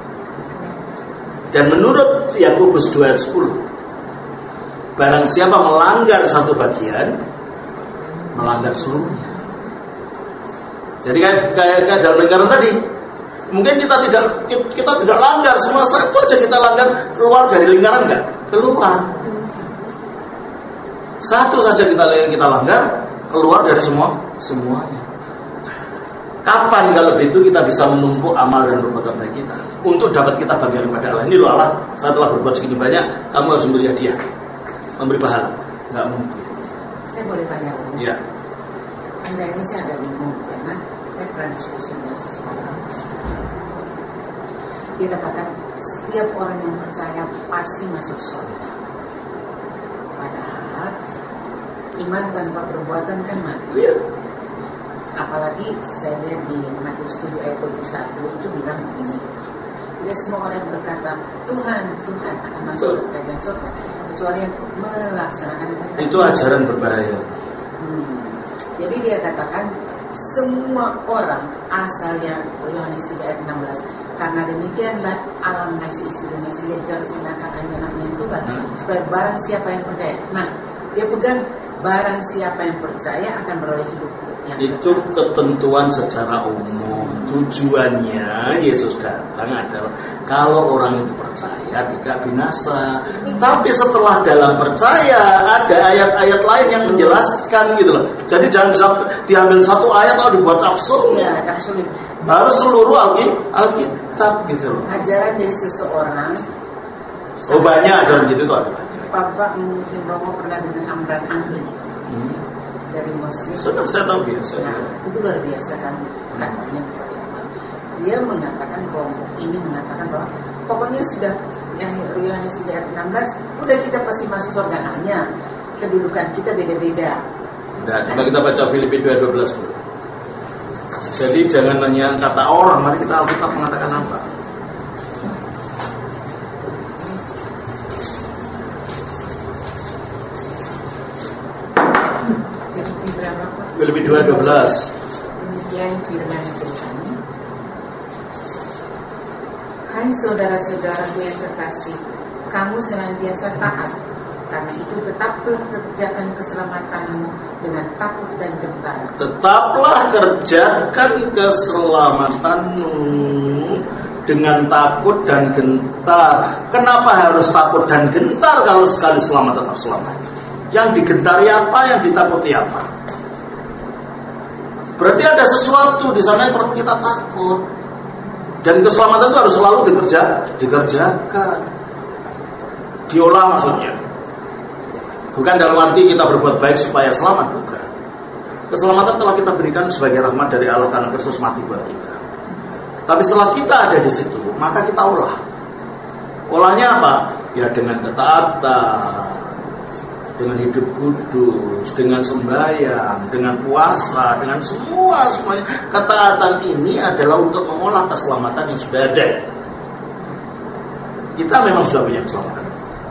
Dan menurut Yakobus 2 ayat 10, barang siapa melanggar satu bagian, melanggar seluruhnya. Jadi kayak dalam lingkaran tadi, mungkin kita tidak langgar semua, satu aja kita langgar, keluar dari lingkaran enggak? Keluar. Satu saja kita langgar, keluar dari semuanya. Kapan kalau begitu kita bisa menumpuk amal dan perbuatan baik kita untuk dapat kita bagian kepada Allah? Ini loh Allah, saya telah berbuat segini banyak, kamu harus memberi hadiah, memberi pahala. Enggak mungkin. Saya boleh tanya? Iya. Anda ini saya agak bingung karena saya pernah diskusi dengan seseorang. Dia katakan setiap orang yang percaya pasti masuk surga. Padahal iman tanpa perbuatan kan mati. Iya. Apalagi saya lihat di Matius 7 ayat 21 itu bilang begini. Tidak semua orang yang berkata Tuhan akan masuk ke kerajaan surga kecuali yang melaksanakan kehendak. Itu ajaran berbahaya. Jadi dia katakan semua orang asalnya Yohanes 3 ayat 16. Karena demikianlah Allah mengasihi isi dunia sehingga diserahkan anaknya Tuhan supaya barang siapa yang percaya. Nah, dia pegang barang siapa yang percaya akan beroleh hidup. Itu ketentuan secara umum. Tujuannya Yesus datang adalah kalau orang itu percaya tidak binasa. Tapi setelah dalam percaya ada ayat-ayat lain yang menjelaskan gitu loh. Jadi jangan diambil satu ayat lalu dibuat absurd. Iya, absurd. Harus seluruh Alkitab gitu loh. Ajaran dari seseorang. Oh banyak ajaran gitu tuh ada banyak. Bapak mungkin Romo pernah dengan Amran Ahli. Dari Muslim. Sudah saya tahu biasa. Nah, itu luar biasa kan katanya seperti apa. Dia mengatakan kelompok ini mengatakan bahwa pokoknya sudah yang Yohanes 3 ayat 16 udah kita pasti masuk surga, hanya kedudukan kita beda-beda. Udah, coba kita baca Filipi 2:12 dulu. Jadi jangan hanya kata orang, mari kita Alkitab mengatakan apa. Filipi 2:12. Demikian firman Tuhan. Hai saudara-saudaraku yang terkasih, kamu senantiasa taat. Karena itu tetaplah kerjakan keselamatanmu dengan takut dan gentar. Tetaplah kerjakan keselamatanmu dengan takut dan gentar. Kenapa harus takut dan gentar kalau sekali selamat tetap selamat? Yang digentari apa, yang ditakuti apa? Berarti ada sesuatu di sana yang perlu kita takut. Dan keselamatan itu harus selalu dikerjakan. Diolah maksudnya. Bukan dalam arti kita berbuat baik supaya selamat, bukan. Keselamatan telah kita berikan sebagai rahmat dari Allah karena Kristus mati buat kita. Tapi setelah kita ada di situ, maka kita olah. Olahnya apa? Ya dengan ketaatan, dengan hidup kudus, dengan sembahyang, dengan puasa, dengan semuanya. Ketaatan ini adalah untuk mengolah keselamatan yang sudah ada. Kita memang sudah punya keselamatan,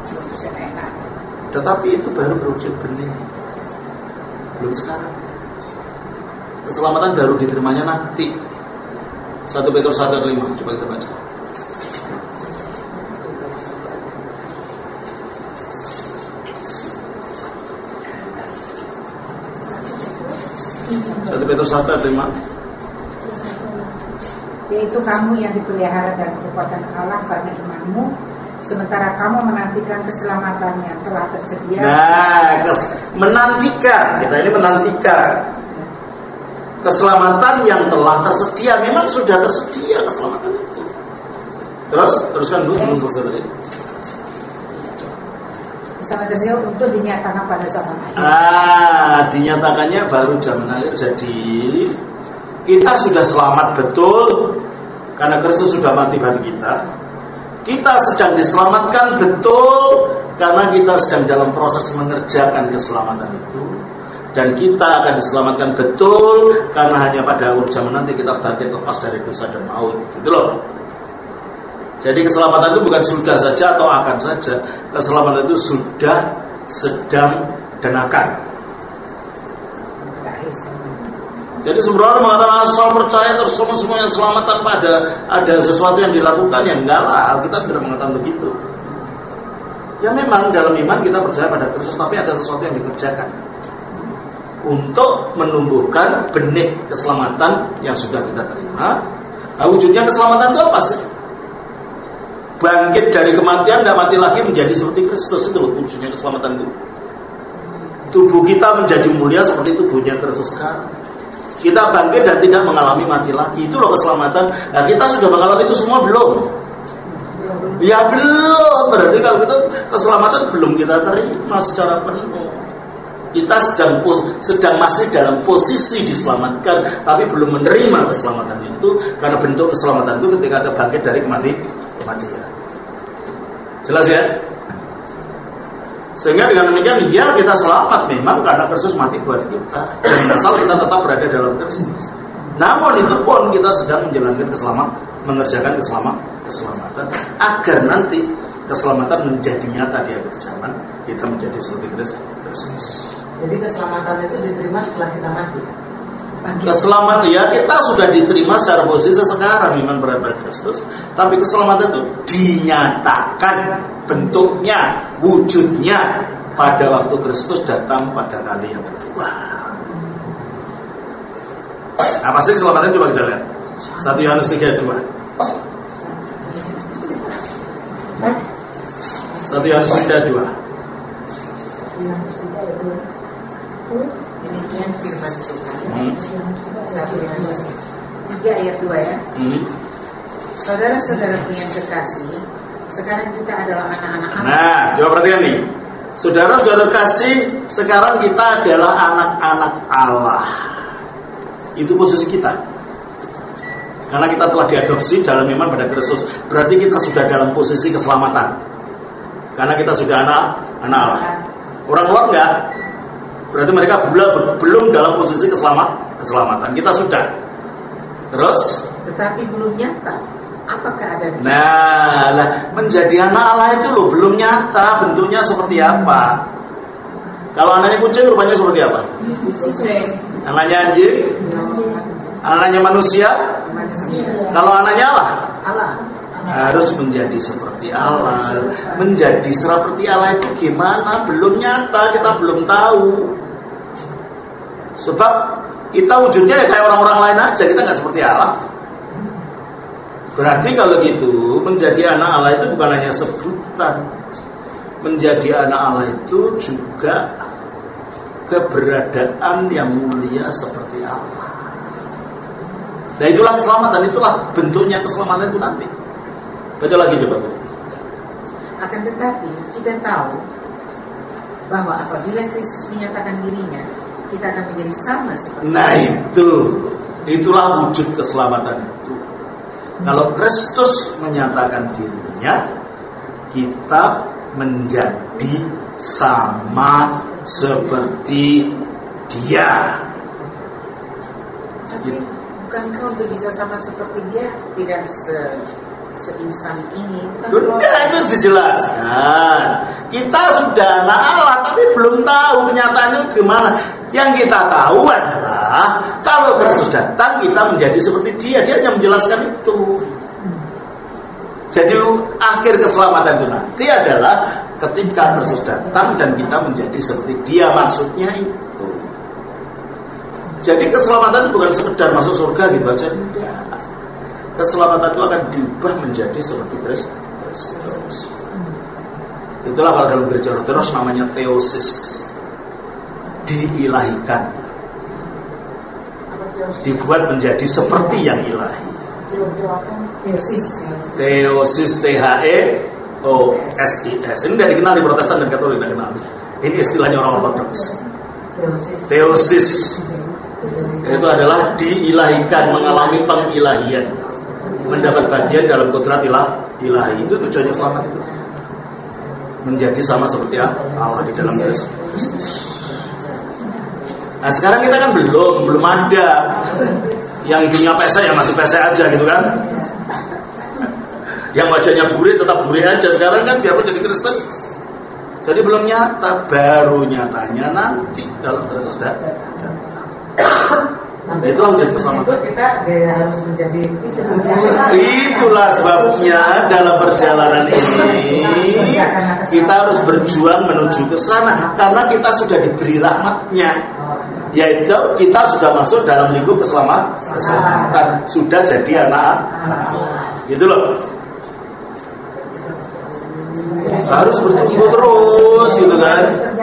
tetapi itu baru berwujud benih, belum sekarang. Keselamatan baru diterimanya nanti. 1 Petrus 1:5, coba kita baca. Petrus 1:5. Yaitu kamu yang dipelihara dari kekuatan Allah karena imanmu, sementara kamu menantikan keselamatan yang telah tersedia. Nah, menantikan, kita ini menantikan keselamatan yang telah tersedia. Memang sudah tersedia keselamatan itu. Teruskan dulu belum selesai tadi. Sangat tersedia untuk dinyatakan pada zaman akhir. Dinyatakannya baru zaman akhir. Jadi kita sudah selamat betul karena Kristus sudah mati bagi kita. Kita sedang diselamatkan betul karena kita sedang dalam proses mengerjakan keselamatan itu. Dan kita akan diselamatkan betul karena hanya pada akhir zaman nanti kita bangkit lepas dari dosa dan maut. Gitu loh. Jadi keselamatan itu bukan sudah saja atau akan saja. Keselamatan itu sudah, sedang, dan akan. Jadi sebenarnya mengatakan asal percaya terus semuanya selamat tanpa ada sesuatu yang dilakukan, ya enggak lah. Kita tidak mengatakan begitu. Ya memang dalam iman kita percaya pada Kristus, tapi ada sesuatu yang dikerjakan untuk menumbuhkan benih keselamatan yang sudah kita terima. Nah, wujudnya keselamatan itu apa sih? Bangkit dari kematian, tidak mati lagi, menjadi seperti Kristus. Itu loh wujudnya keselamatan itu. Tubuh kita menjadi mulia seperti tubuhnya Kristus sekarang. Kita bangkit dan tidak mengalami mati lagi. Itu loh keselamatan. Nah, kita sudah mengalami itu semua belum? Ya belum. Berarti kalau kita keselamatan belum kita terima secara penuh. Kita sedang masih dalam posisi diselamatkan, tapi belum menerima keselamatan itu. Karena bentuk keselamatan itu ketika kita bangkit dari kematian. Jelas ya? Sehingga dengan demikian ya kita selamat memang karena Kristus mati buat kita. Dan asal kita tetap berada dalam Kristus. Namun itu pun kita sedang menjalankan mengerjakan keselamatan agar nanti keselamatan menjadi nyata di akhir zaman. Kita menjadi seperti Kristus. Jadi keselamatan itu diterima setelah kita mati. Keselamatan ya kita sudah diterima secara posisi sekarang iman pada Kristus, tapi keselamatan itu dinyatakan bentuknya, wujudnya pada waktu Kristus datang pada kali yang kedua. Apa sih keselamatan? Coba kita lihat 1 Yohanes 3:2. 1 Yohanes 3:2. Demikian firman Tuhan. 1 Yohanes 3 ayat 2 ya. Saudara-saudaraku yang kekasih, sekarang kita adalah anak-anak Allah. Nah, coba perhatikan nih. Saudara-saudara kasih, sekarang kita adalah anak-anak Allah. Itu posisi kita. Karena kita telah diadopsi dalam iman pada Kristus. Berarti kita sudah dalam posisi keselamatan. Karena kita sudah anak Allah. Orang luar enggak. Berarti mereka belum dalam posisi keselamatan. Kita sudah. Terus? Tetapi belum nyata. Apakah ada? Nah, menjadi anak Allah itu loh belum nyata. Bentuknya seperti apa? Kalau anaknya kucing rupanya seperti apa? Anaknya anjing? Anaknya manusia? Kalau anaknya Allah? Harus menjadi seperti Allah. Menjadi seperti Allah itu gimana? Belum nyata, kita belum tahu. Sebab kita wujudnya ya kayak orang-orang lain aja, kita nggak seperti Allah. Berarti kalau gitu menjadi anak Allah itu bukan hanya sebutan. Menjadi anak Allah itu juga keberadaan yang mulia seperti Allah. Nah itulah keselamatan, itulah bentuknya keselamatan itu nanti. Baca lagi coba. Akan tetapi kita tahu bahwa apabila Kristus menyatakan dirinya, kita akan menjadi sama seperti. Nah itulah wujud keselamatan itu. Kalau Kristus menyatakan dirinya, kita menjadi sama seperti Dia. Tapi bukankah untuk bisa sama seperti Dia tidak seinstan ini? Itu dijelaskan. Kita sudah anak Allah, tapi belum tahu kenyataannya gimana. Yang kita tahu adalah kalau Kristus datang, kita menjadi seperti Dia. Dia hanya menjelaskan itu. Jadi akhir keselamatan itu nanti adalah ketika Kristus datang dan kita menjadi seperti Dia. Maksudnya itu. Jadi keselamatan itu bukan sekedar masuk surga gitu aja. Keselamatan itu akan diubah menjadi seperti Kristus. Itulah kalau dalam gereja Ortodoks namanya teosis. Diilahkan, dibuat menjadi seperti yang ilahi. Teosis, Theosis. Ini dari kenal di Protestan dan Katolik, tidak kenal. Ini istilahnya orang Ortodoks. Teosis itu adalah diilahkan, mengalami pengilahian, mendapat bagian dalam kodrat ilahi. Itu tujuannya selamat itu. Menjadi sama seperti Allah di dalam Kristus. Nah sekarang kita kan belum ada. Yang hidungnya pesek ya masih pesek aja gitu kan. Yang wajahnya burik tetap burik aja. Sekarang kan biarpun jadi Kristen. Jadi belum nyata. Baru nyatanya nanti dalam Kristus datang. Itulah menjadi keselamatan. Kita harus menjadi. Itulah sebabnya dalam perjalanan ini kita harus berjuang menuju ke sana karena kita sudah diberi rahmatnya. yaitu kita sudah masuk dalam lingkup keselamatan, sudah jadi anak Allah. Gitu loh. Harus bertumbuh terus gitu kan.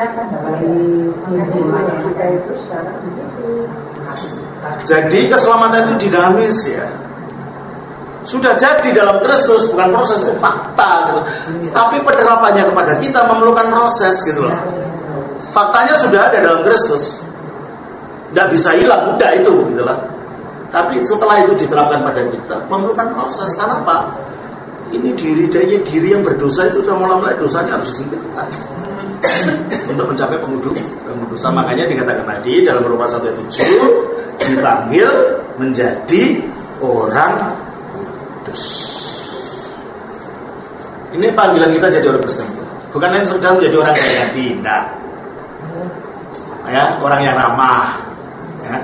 Jadi keselamatan itu dinamis ya. Sudah jadi dalam Kristus, bukan proses, itu fakta gitu. Tapi penerapannya kepada kita memerlukan proses gitu loh. Faktanya sudah ada dalam Kristus, tidak bisa hilang, udah itu gitu lah. Tapi setelah itu diterapkan pada kita memerlukan proses. Karena apa? Ini diri yang berdosa itu mulai dosanya harus disingkirkan untuk mencapai pengudusan. Makanya dikatakan tadi dalam Roma 1:7 dipanggil menjadi orang kudus. Ini panggilan kita jadi orang Kristen. Bukan hanya sekedar menjadi orang yang tidak, ya, orang yang ramah, ya.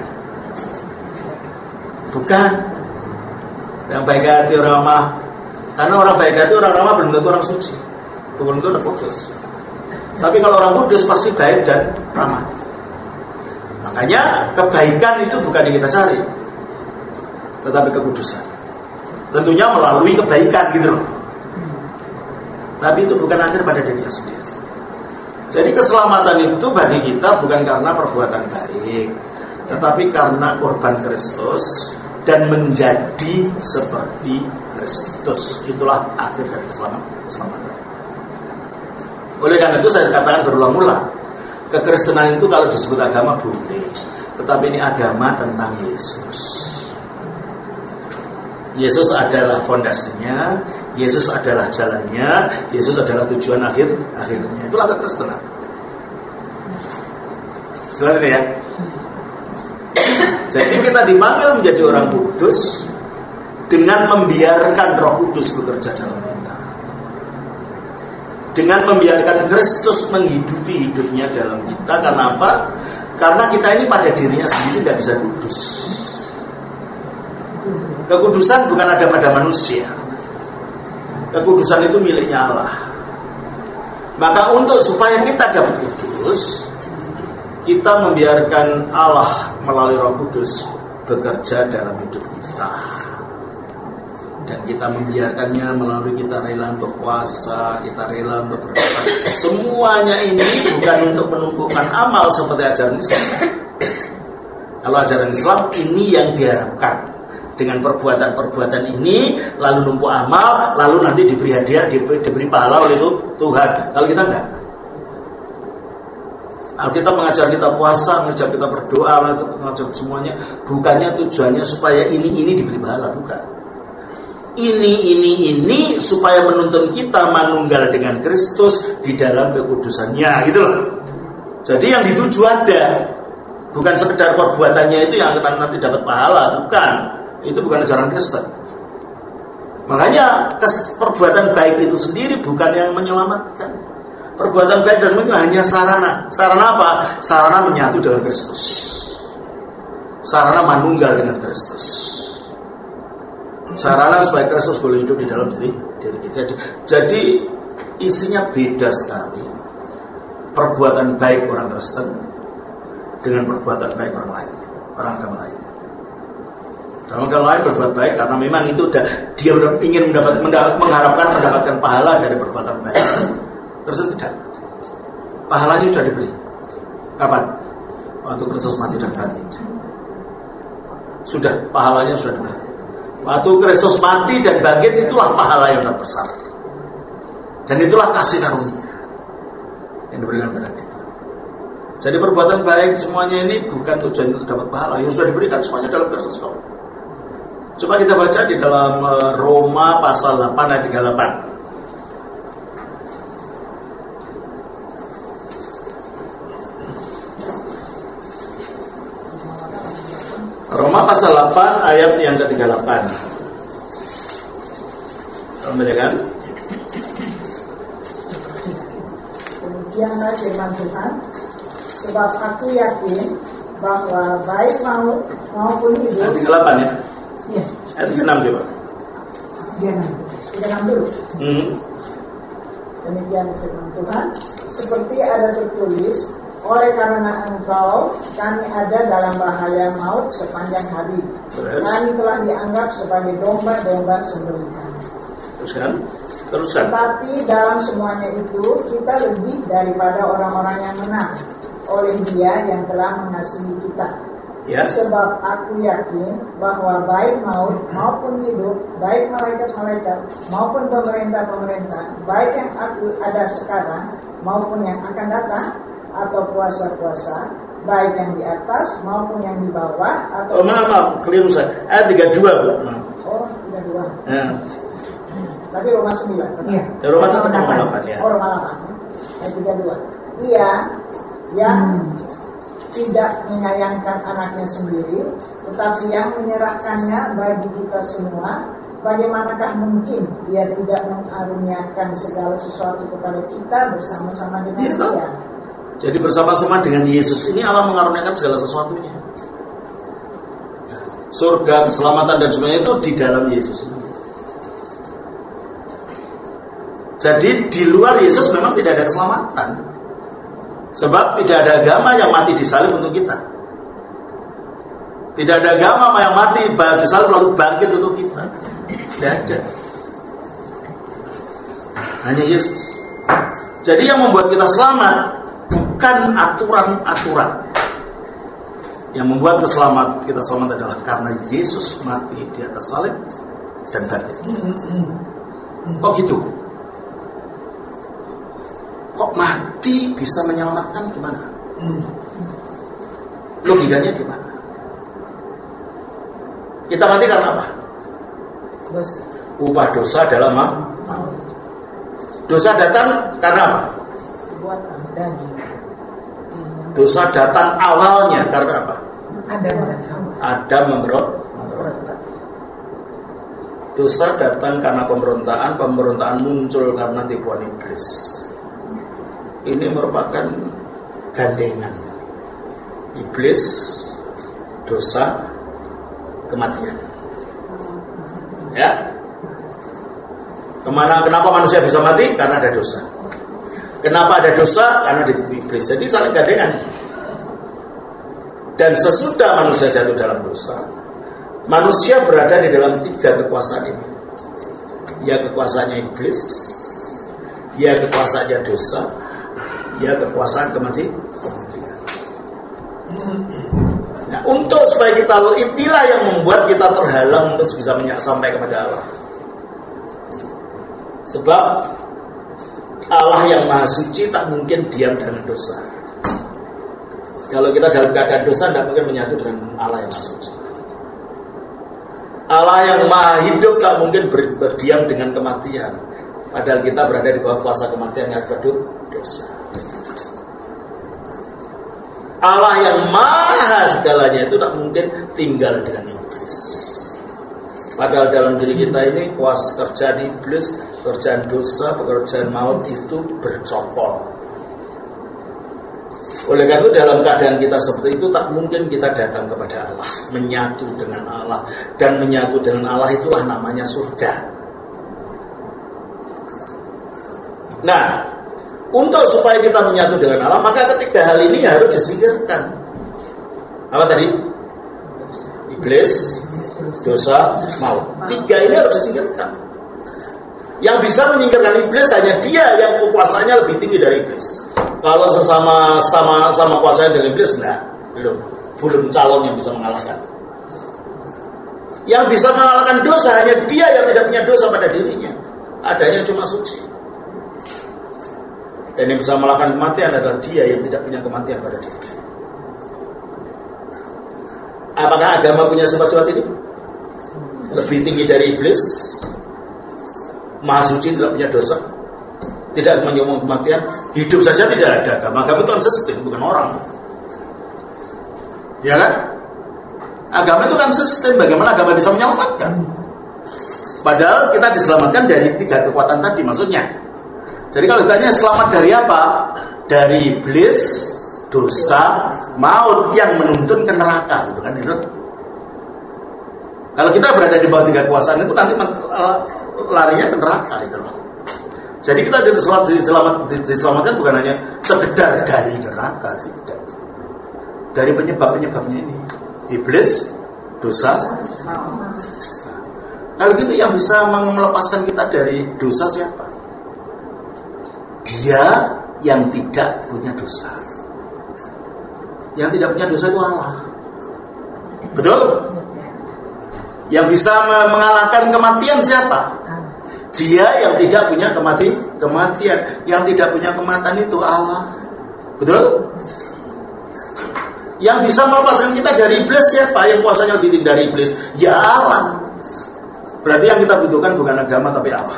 Bukan yang baik hati, orang ramah. Karena orang baik hati, orang ramah belum tentu orang suci, belum tentu orang kudus. Tapi kalau orang kudus pasti baik dan ramah. Makanya kebaikan itu bukan yang kita cari, tetapi kekudusan. Tentunya melalui kebaikan gitu loh. Tapi itu bukan akhir pada dirinya sendiri. Jadi keselamatan itu bagi kita bukan karena perbuatan baik, tetapi karena korban Kristus dan menjadi seperti Kristus. Itulah akhir dari keselamatan. Oleh karena itu saya katakan berulang-ulang, kekristenan itu kalau disebut agama boleh, tetapi ini agama tentang Yesus. Yesus adalah fondasinya, Yesus adalah jalannya, Yesus adalah tujuan akhirnya. Itulah kekristenan. Jelas ini ya. Jadi kita dipanggil menjadi orang kudus dengan membiarkan Roh Kudus bekerja dalam kita, dengan membiarkan Kristus menghidupi hidupnya dalam kita. Karena apa? Karena kita ini pada dirinya sendiri tidak bisa kudus. Kekudusan bukan ada pada manusia. Kekudusan itu miliknya Allah. Maka supaya kita dapat kudus, kita membiarkan Allah melalui Roh Kudus bekerja dalam hidup kita. Dan kita membiarkannya melalui kita rela untuk puasa, kita rela untuk berdoa. Semuanya ini bukan untuk menumpukan amal seperti ajaran Islam. Kalau ajaran Islam ini yang diharapkan. Dengan perbuatan-perbuatan ini lalu numpuk amal, lalu nanti diberi hadiah, diberi pahala oleh Tuhan. Kalau kita enggak. Alkitab mengajar kita puasa, mengajar kita berdoa, mengajar semuanya. Bukannya tujuannya supaya ini diberi pahala, bukan. Ini supaya menuntun kita manunggal dengan Kristus di dalam kekudusannya, gitu loh. Jadi yang dituju ada, bukan sekedar perbuatannya itu yang nanti dapat pahala, bukan. Itu bukan ajaran Kristen. Makanya perbuatan baik itu sendiri bukan yang menyelamatkan. Perbuatan baik dan itu hanya sarana. Sarana apa? Sarana menyatu dengan Kristus. Sarana manunggal dengan Kristus. Sarana supaya Kristus boleh hidup di dalam diri kita. Jadi isinya beda sekali. Perbuatan baik orang Kristen dengan perbuatan baik orang lain, orang agama lain. Dalam agama lain berbuat baik karena memang itu dia ingin mengharapkan pahala dari perbuatan baik. Kristen tidak. Pahalanya sudah diberi. Kapan? Waktu Kristus mati dan bangkit. Sudah, pahalanya sudah diberi. Waktu Kristus mati dan bangkit, itulah pahala yang terbesar. Dan itulah kasih karunia yang diberikan pada kita. Jadi perbuatan baik semuanya ini bukan tujuan untuk dapat pahala, yang sudah diberikan semuanya dalam Kristus kok. Coba kita baca di dalam Roma pasal 8 ayat 38. Roma pasal 8 ayat yang ke-38. Membacakan. Demikianlah firman Tuhan, sebab aku yakin bahwa baik maupun hidup. Ayat 38 ya. Yes. Ayat 36 coba. 36 dulu. Demikian firman Tuhan, seperti ada tertulis, oleh karena engkau kami ada dalam bahaya maut sepanjang hari. Kami telah dianggap sebagai domba-domba sembelihan. Teruskan. Tetapi dalam semuanya itu kita lebih daripada orang-orang yang menang oleh Dia yang telah mengasihi kita. Ya. Sebab aku yakin bahwa baik maut maupun hidup, baik malaikat-malaikat maupun pemerintah-pemerintah, baik yang ada sekarang maupun yang akan datang, atau kuasa-kuasa, baik yang di atas maupun yang di bawah, atau maaf, keliru saya. Ayat 32, Bu. Oh, 32. Ya. Tapi Roma 9. Iya. Roma 8 ya. Oh, Roma 8. Ayat 32. Ia yang tidak menyayangkan anaknya sendiri, tetapi yang menyerahkannya bagi kita semua, bagaimanakah mungkin Dia tidak mengaruniakan segala sesuatu kepada kita bersama-sama dengan Dia? Jadi bersama-sama dengan Yesus ini Allah mengaruniakan segala sesuatunya. Surga, keselamatan dan semuanya itu di dalam Yesus ini. Jadi di luar Yesus memang tidak ada keselamatan. Sebab tidak ada agama yang mati di salib untuk kita. Tidak ada agama yang mati di salib lalu bangkit untuk kita. Tidak ada. Hanya Yesus. Jadi yang membuat kita selamat bukan aturan-aturan. Yang membuat kita selamat adalah karena Yesus mati di atas salib dan bangkit. Kok gitu? Kok mati bisa menyelamatkan gimana? Logikanya gimana? Kita mati karena apa? Dosa. Upah dosa adalah maut. Dosa datang karena apa? Perbuatan daging. Dosa datang awalnya karena apa? Adam memberontak. Dosa datang karena pemberontakan muncul karena tipuan iblis. Ini merupakan gandengan iblis, dosa, kematian. Ya. Kenapa manusia bisa mati? Karena ada dosa. Kenapa ada dosa? Karena ditipu iblis. Jadi saling gandengan. Dan sesudah manusia jatuh dalam dosa, manusia berada di dalam 3 kekuasaan ini. Ya kekuasaannya iblis, ya kekuasaannya dosa, ya kekuasaan kematian. Nah, untuk supaya kita, inilah yang membuat kita terhalang untuk bisa sampai kepada Allah. Sebab Allah yang maha suci tak mungkin diam dengan dosa. Kalau kita dalam keadaan dosa, tidak mungkin menyatu dengan Allah yang maha suci. Allah yang maha hidup tak mungkin berdiam dengan kematian. Padahal kita berada di bawah kuasa kematian yang akibat dosa. Allah yang maha segalanya itu tak mungkin tinggal dengan iblis. Padahal dalam diri kita ini kuasa kerjaan iblis, pekerjaan dosa, pekerjaan maut itu bercokol. Oleh karena itu dalam keadaan kita seperti itu tak mungkin kita datang kepada Allah, menyatu dengan Allah. Dan menyatu dengan Allah itulah namanya surga. Nah, untuk supaya kita menyatu dengan Allah, maka ketiga hal ini harus disingkirkan. Apa tadi? Iblis, dosa, maut. 3 ini harus disingkirkan. Yang bisa menyingkirkan iblis hanya Dia yang kekuasaannya lebih tinggi dari iblis. Kalau sama kuasanya dengan iblis, belum calon yang bisa mengalahkan. Yang bisa mengalahkan dosa hanya Dia yang tidak punya dosa pada dirinya. Adanya cuma suci. Dan yang bisa mengalahkan kematian adalah Dia yang tidak punya kematian pada dirinya. Apakah agama punya sifat-sifat ini? Lebih tinggi dari iblis, maha suci, tidak punya dosa, tidak menyomong kematian, hidup saja tidak ada. Agama itu kan sistem, bukan orang. Ya kan? Agama itu kan sistem. Bagaimana agama bisa menyelamatkan? Padahal kita diselamatkan dari 3 kekuatan tadi, maksudnya. Jadi kalau ditanya selamat dari apa? Dari iblis, dosa, maut yang menuntun ke neraka, gitu kan? Itu. Kalau kita berada di bawah 3 kekuasaan itu nanti larinya ke neraka, gitu loh. Jadi kita diselamatkan bukan hanya sekedar dari neraka, tidak. Dari penyebab-penyebabnya ini. Iblis, dosa. Kalau gitu yang bisa melepaskan kita dari dosa siapa? Dia yang tidak punya dosa. Yang tidak punya dosa itu Allah. Betul? Yang bisa mengalahkan kematian siapa? Dia yang tidak punya kematian. Yang tidak punya kematian itu Allah. Betul? Yang bisa melepaskan kita dari iblis siapa? Yang kuasanya lebih tinggi dari iblis? Ya Allah. Berarti yang kita butuhkan bukan agama tapi Allah.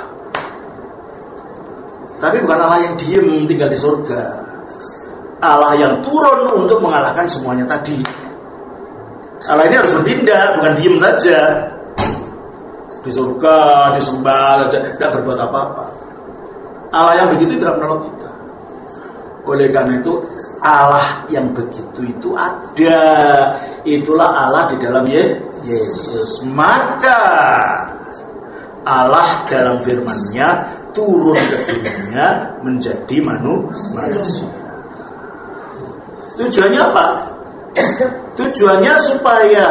Tapi bukan Allah yang diem tinggal di surga. Allah yang turun untuk mengalahkan semuanya tadi. Allah ini harus bertindak, bukan diem saja. Di surga, disembah saja, tidak berbuat apa-apa. Allah yang begitu tidak menolong kita. Oleh karena itu, Allah yang begitu itu ada. Itulah Allah di dalam Yesus. Maka Allah dalam firman-Nya turun ke dunia menjadi manusia. Tujuannya apa? Tujuannya supaya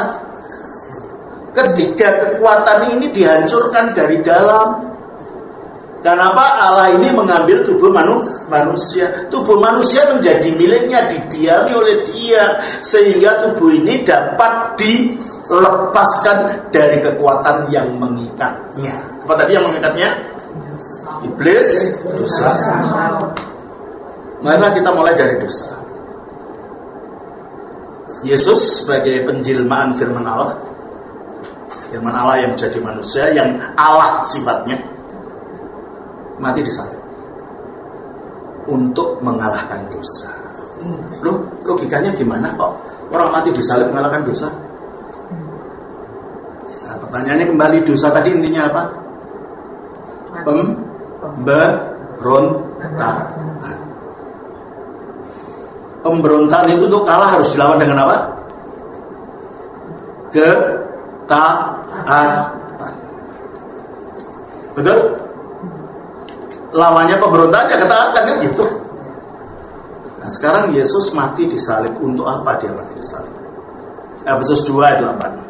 ketiga kekuatan ini dihancurkan dari dalam. Kenapa Allah ini mengambil tubuh manusia? Tubuh manusia menjadi miliknya, didiami oleh Dia, sehingga tubuh ini dapat dilepaskan dari kekuatan yang mengikatnya. Apa tadi yang mengikatnya? Iblis, dosa. Marilah kita mulai dari dosa. Yesus sebagai penjelmaan firman Allah yang jadi manusia, yang Allah sifatnya, mati di salib untuk mengalahkan dosa. Loh, logikanya gimana kok orang mati di salib mengalahkan dosa? Nah, pertanyaannya kembali, dosa tadi intinya apa? Pemberontakan. Pemberontakan itu untuk kalah harus dilawan dengan apa? Ketaatan. Betul? Lawannya pemberontakan ya ketaatan, kan gitu. Nah, sekarang Yesus mati di salib. Untuk apa dia mati di salib? Efesus 2 ayat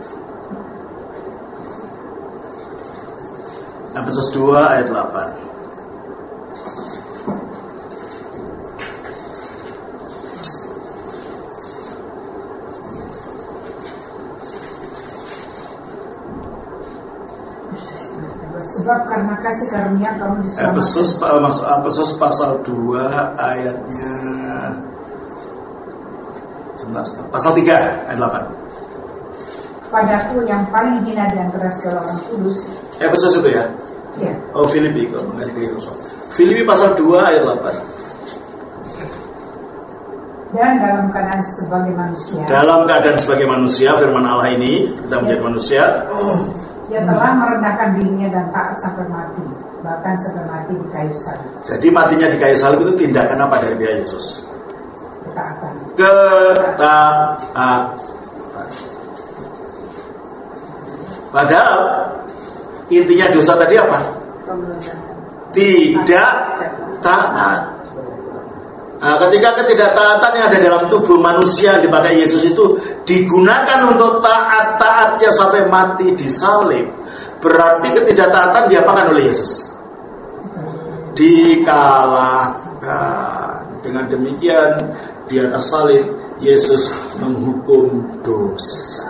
8. Efesus 2 ayat 8. Sebab karena kasih karunia kamu diselamatkan. Efesus pasal 2 ayatnya pasal 3 ayat 8. Padaku yang paling hina di antara segala orang kudus. Efesus itu ya? Ya. Oh, Filipi kalau menggali ke Yerusalem. Filipi pasal 2 ayat 8. Dan dalam keadaan sebagai manusia. Dalam keadaan sebagai manusia, firman Allah ini kita menjadi manusia. Dia telah merendahkan dirinya dan taat sampai mati, bahkan sampai mati di kayu salib. Jadi matinya di kayu salib itu tindakan apa dari pihak Yesus? Ketaatan. Padahal intinya dosa tadi apa? Tidak taat. Nah, ketika ketidaktaatan yang ada dalam tubuh manusia yang dipakai Yesus itu digunakan untuk taat-taatnya sampai mati di salib, berarti ketidaktaatan diapakan oleh Yesus? Dikalahkan. Dengan demikian di atas salib Yesus menghukum dosa.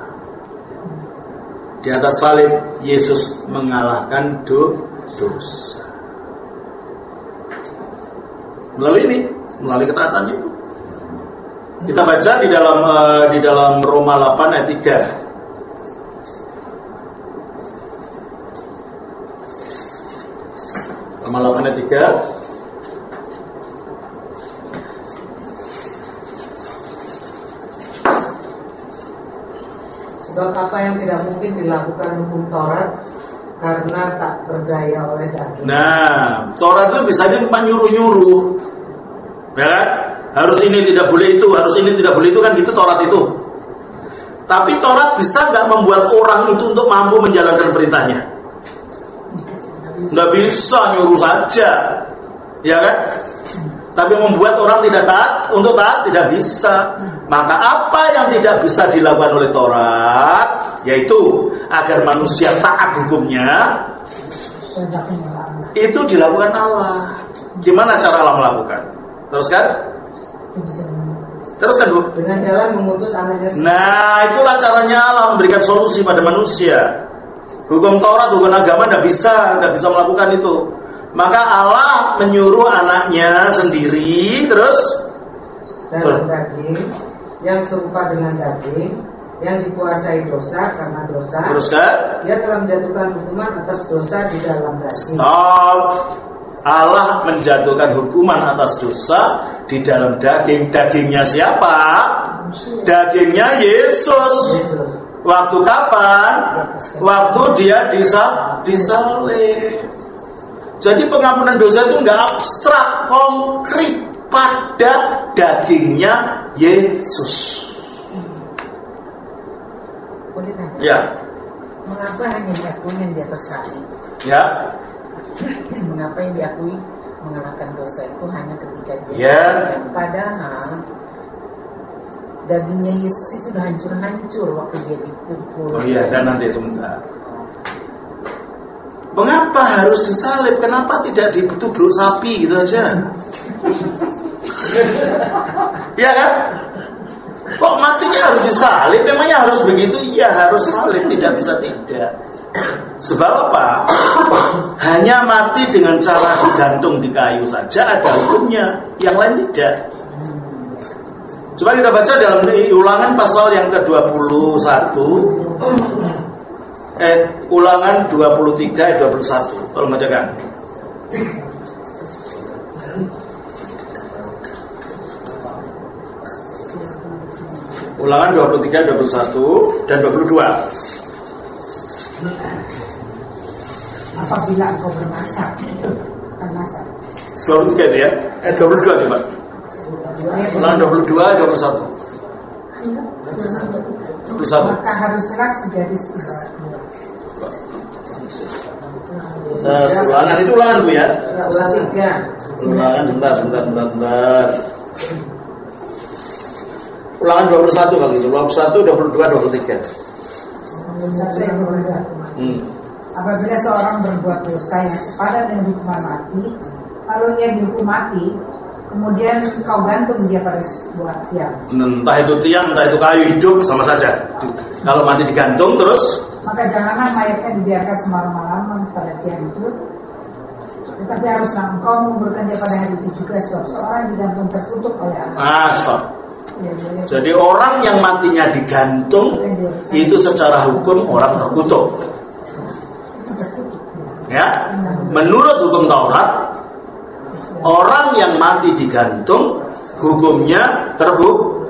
Di atas salib Yesus mengalahkan dosa. Melalui ketaatannya itu. Kita baca di dalam Roma 8 ayat 3. Roma 8 ayat 3. Sebab apa yang tidak mungkin dilakukan hukum Taurat karena tak berdaya oleh daging. Nah, Taurat itu biasanya menyuruh-nyuruh, ya kan? Harus ini tidak boleh itu, harus ini tidak boleh itu, kan gitu Taurat itu. Tapi Taurat bisa nggak membuat orang itu untuk mampu menjalankan perintahnya? Nggak bisa nyuruh saja, ya kan? Tapi membuat orang tidak taat, untuk taat tidak bisa. Maka apa yang tidak bisa dilakukan oleh Taurat, yaitu agar manusia taat hukumnya, itu dilakukan Allah. Gimana cara Allah melakukan? Teruskan Bu. Dengan jalan mengutus anaknya sendiri. Nah, itulah caranya Allah memberikan solusi pada manusia. Hukum Taurat, hukum agama tidak bisa melakukan itu. Maka Allah menyuruh anaknya sendiri, terus dalam daging yang serupa dengan daging, yang dikuasai dosa karena dosa. Teruskan. Dia telah menjatuhkan hukuman atas dosa di dalam daging. Stop. Allah menjatuhkan hukuman atas dosa di dalam daging. Dagingnya siapa? Dagingnya Yesus. Waktu kapan? Waktu dia disalib. Jadi pengampunan dosa itu enggak abstrak, konkret pada dagingnya Yesus. Boleh nanya? Ya. Mengapa hanya diakui yang di atas salib? Ya. Mengapa yang diakui mengalahkan dosa itu hanya ketika dia Ya. Padahal dagingnya Yesus itu sudah hancur-hancur waktu dia dipukul. Oh iya, dan nanti sebentar. Mengapa harus disalib? Kenapa tidak ditubruk sapi gitu aja? Iya kan? Kok matinya harus disalib? Memangnya harus begitu? Iya, harus salib, tidak bisa tidak. Sebab apa? Hanya mati dengan cara digantung di kayu saja ada hukumnya, yang lain tidak. Coba kita baca dalam Ulangan pasal yang ke-21. Ulangan 23 ayat 21. Tolong bacakan. Ulangan 23 ayat 21 dan 22. Apabila engkau bermasak, bukan masak. 23 itu ya. 22 coba. Ulangan 22 ayat 21. 21. Maka haruslah segadis ibarat. Ulangan itu ulangan Bu ya. Ulang 3. Ulangan sebentar. Ulangan 21 kali itu. Ulangan 1, 22, 23. Apabila seorang berbuat dosa yang sepadan dengan hukuman mati, lalu ia dihukum mati, kemudian kau gantung dia pada sebuah tiang. Entah itu tiang, entah itu kayu hidup, sama saja. Kalau mati digantung terus, maka janganlah mayatnya dibiarkan semalam-malam pada tiang itu, tetapi haruslah engkau menguburkan dia pada hari itu juga, sebab seorang digantung tertutup oleh Allah. stop. Jadi orang yang matinya digantung itu secara hukum orang terkutuk. Ya, menurut hukum Taurat, orang yang mati digantung hukumnya terkutuk.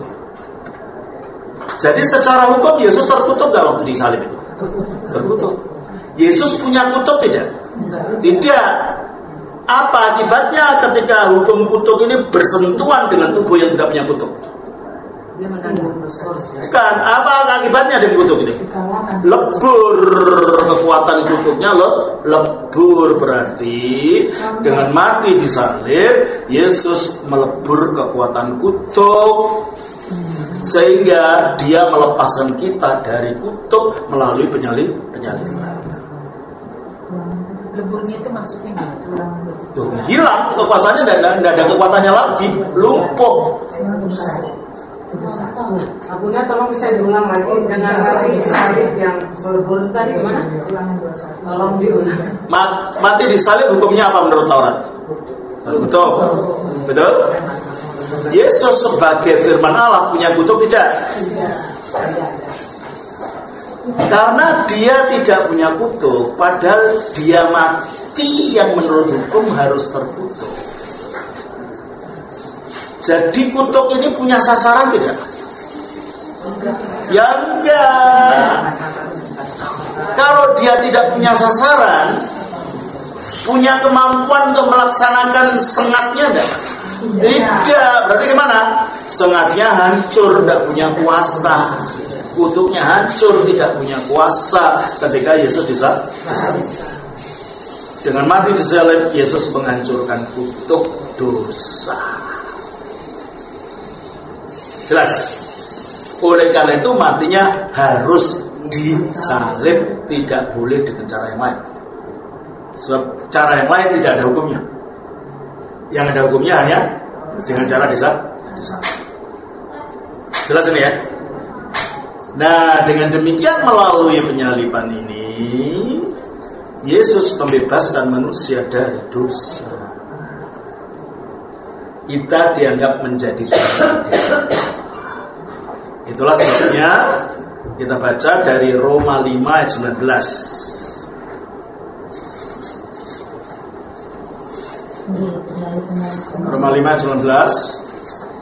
Jadi secara hukum Yesus terkutuk gak waktu disalib itu? Terkutuk. Yesus punya kutuk tidak? Tidak. Apa akibatnya ketika hukum kutuk ini bersentuhan dengan tubuh yang tidak punya kutuk? Dia menanggung dosa. Bukan. Apa akibatnya dari kutuk ini? Lebur. Kekuatan kutuknya lebur. Berarti dengan mati disalib, Yesus melebur kekuatan kutuk, sehingga dia melepaskan kita dari kutuk melalui penyaliban. Leburnya itu maksudnya gimana? Hilang kekuasaannya, dan tidak ada kekuatannya lagi, lumpuh. Abunya tolong bisa diulang lagi dengan lagi salib yang melebur tadi gimana? Tolong diulang. Mati disalib hukumnya apa menurut Taurat? Betul? Yesus sebagai firman Allah punya kutuk tidak? Karena dia tidak punya kutuk, padahal dia mati yang menurut hukum harus terkutuk. Jadi kutuk ini punya sasaran tidak? Ya enggak. Kalau dia tidak punya sasaran, punya kemampuan untuk melaksanakan sengatnya enggak? Tidak. Berarti gimana? Sengatnya hancur, tidak punya kuasa. Kutuknya hancur, tidak punya kuasa ketika Yesus disalib. Dengan mati di salib, Yesus menghancurkan kutuk dosa. Jelas? Oleh karena itu matinya harus disalib, tidak boleh dengan cara yang lain. Sebab cara yang lain tidak ada hukumnya. Yang ada hukumnya hanya dengan cara disalib. Jelas ini ya? Nah, dengan demikian melalui penyaliban ini Yesus membebaskan manusia dari dosa. Kita dianggap menjadi berdaulat. Itulah sebabnya kita baca dari Roma 5 ayat 19. Roma 5 ayat 19.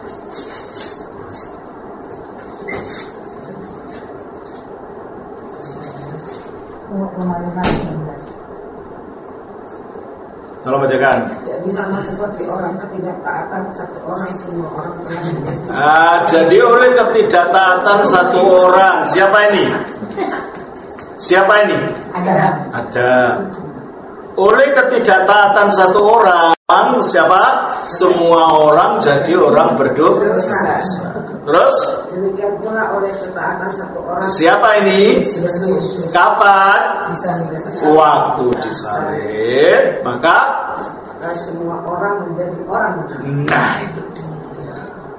Tolong bacakan. Jadi sama seperti orang ketidaktaatan satu orang, semua orang jadi oleh ketidaktaatan satu orang, siapa ini? Siapa ini? Ada. Oleh ketidaktaatan satu orang, siapa? Semua orang jadi orang berdosa. Terus? Demikian pula oleh ketaatan satu orang. Siapa ini? Kapan? Waktu disalib. Maka semua orang menjadi orang. Nah, itu dia.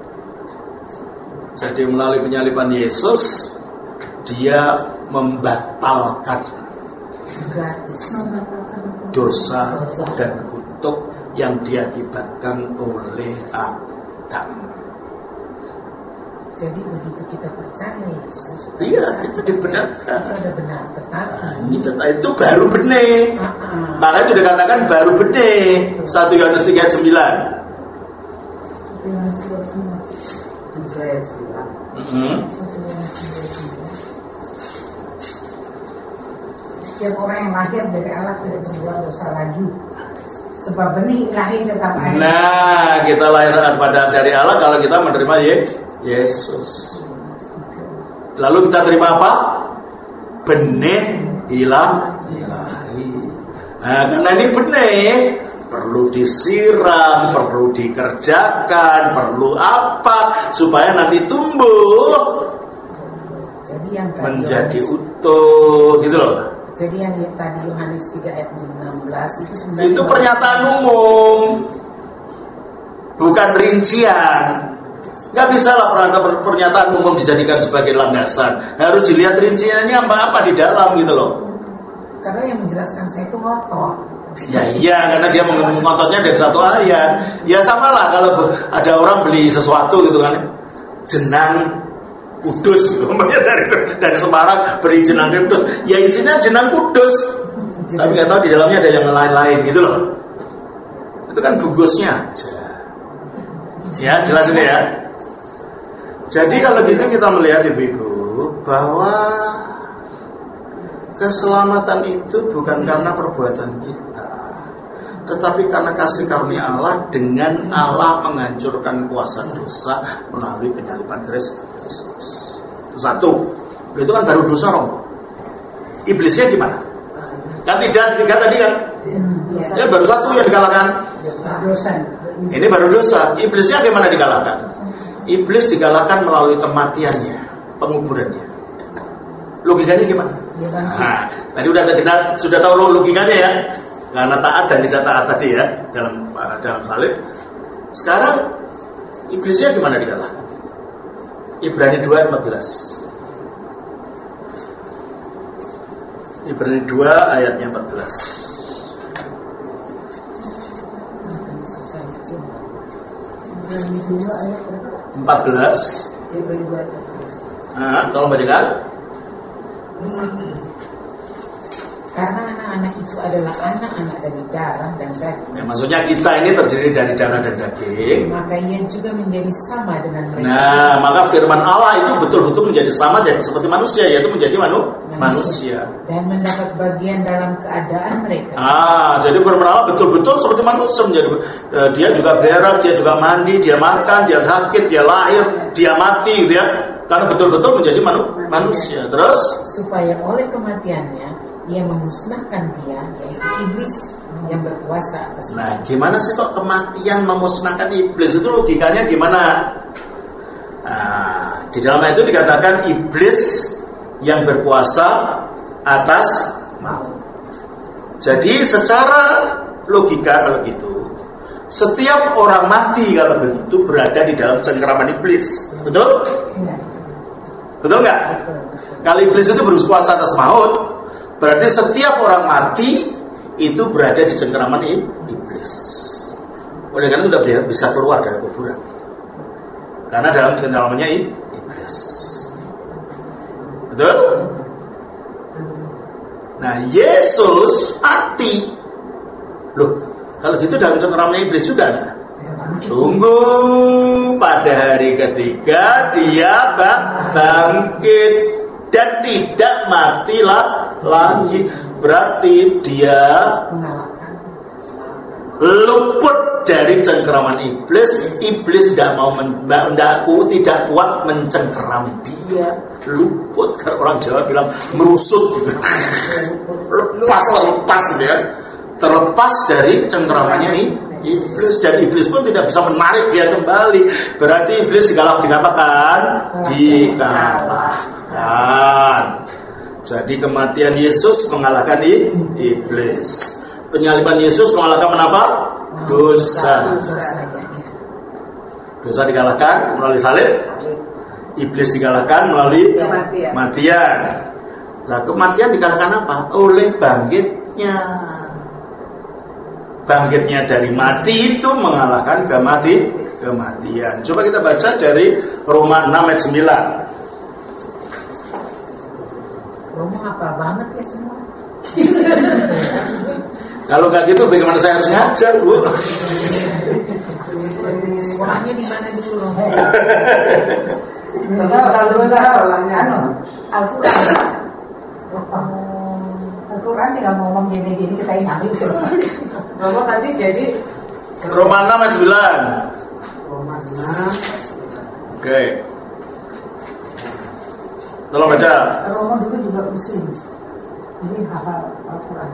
Jadi melalui penyaliban Yesus, dia membatalkan dosa dan kutuk yang diakibatkan oleh Adam. Jadi begitu kita percaya Yesus, iya, kita dibenarkan. Kita ada benar, tetapi itu baru benih. Makanya itu dikatakan baru benih. 1 Yohanes 3 ayat 9. Setiap orang yang lahir dari Allah tidak berbuat dosa lagi, sebab benih lahir tetap ada. Nah, kita lahir dari Allah kalau kita menerima Yesus. Lalu kita terima apa? Benih ilahi. Nah, karena ini benih perlu disiram, perlu dikerjakan, perlu apa supaya nanti tumbuh menjadi utuh, gitu loh. Jadi yang tadi Yohanes 3 ayat 16 itu sebenarnya itu pernyataan umum, bukan rincian. Nggak bisa lah pernyataan umum dijadikan sebagai landasan. Harus dilihat rinciannya apa di dalam gitu loh. Karena yang menjelaskan saya itu ngotot. Ya iya, karena dia mengototnya dari satu ayat. Ya sama lah kalau ada orang beli sesuatu gitu kan, jenang kudus gitu, dari Semarang beri jenang kudus. Ya isinya jenang kudus, tapi nggak tahu di dalamnya ada yang lain-lain gitu loh. Itu kan bungkusnya aja. Ya jelas ini ya. Jadi kalau gitu kita melihat Ibu bahwa keselamatan itu bukan karena perbuatan kita, tetapi karena kasih karunia Allah dengan Allah menghancurkan kuasa dosa melalui penyaliban Kristus. Itu satu. Itu kan baru dosa dong. Iblisnya gimana? Kan tidak tiga tadi kan? Ya baru satu yang dikalahkan. Ini baru dosa. Iblisnya gimana dikalahkan? Iblis digalakkan melalui kematiannya, penguburannya. Logikanya gimana? Nah, tadi sudah tahu logikanya ya. Karena taat dan tidak taat tadi ya dalam salib. Sekarang iblisnya gimana digalakkan? Ibrani 2 ayat 14. Ibrani 2 ayatnya 14. Ibrani 2 ayat 14. Tolong bacakan. Karena anak-anak itu adalah anak-anak dari darah dan daging. Ya, maksudnya kita ini terdiri dari darah dan daging. Maka ia juga menjadi sama dengan mereka. Nah, maka firman Allah itu betul-betul menjadi sama jadi seperti manusia, yaitu menjadi manusia. Dan mendapat bagian dalam keadaan mereka. Jadi firman Allah betul-betul seperti manusia menjadi. Dia juga berak, dia juga mandi, dia makan, dia sakit, dia lahir, dia mati, gitu ya. Karena betul-betul menjadi manusia. Terus supaya oleh kematiannya ia memusnahkan dia, yaitu iblis, yang berkuasa atas. Nah, gimana sih kok kematian memusnahkan iblis? Itu logikanya gimana? Nah, di dalam ayat itu dikatakan iblis yang berkuasa atas maut. Jadi secara logika kalau gitu, setiap orang mati kalau begitu berada di dalam cengkeraman iblis. Betul? Betul nggak? Kalau iblis itu berkuasa atas maut, berarti setiap orang mati itu berada di cengkeraman iblis. Oleh karena itu tidak bisa keluar dari kuburan, karena dalam cengkeramannya iblis. Betul? Nah, Yesus mati. Loh, kalau gitu dalam cengkeramannya iblis juga nah? Tunggu, pada hari ketiga dia bangkit dan tidak mati lagi. Berarti dia luput dari cengkeraman iblis. Iblis tidak mau tidak kuat mencengkeram dia. Luput, kalau orang Jawa bilang merusut gitu. Terlepas gitu ya. Terlepas dari cengkeramannya iblis, dan iblis pun tidak bisa menarik dia kembali. Berarti iblis dikatakan dikalahkan. Jadi kematian Yesus mengalahkan iblis. Penyaliban Yesus mengalahkan apa? Dosa. Dosa dikalahkan melalui salib. Iblis dikalahkan melalui kematian. Nah, kematian dikalahkan apa? Oleh bangkitnya. Bangkitnya dari mati itu mengalahkan kematian. Coba kita baca dari Roma 6 ayat 9. Ngomong apa banget ya semua. Kalau nggak gitu bagaimana saya harus ngajar, Bu? Sekolahnya di mana dulu? Al-Quran tidak ngomong gini-gini kita ingat. Ngomong tadi jadi Roma 6 ayat 9. Roma 6. Oke. Tolong baca. Roma dulu juga muslim. Ini hafal Al-Quran.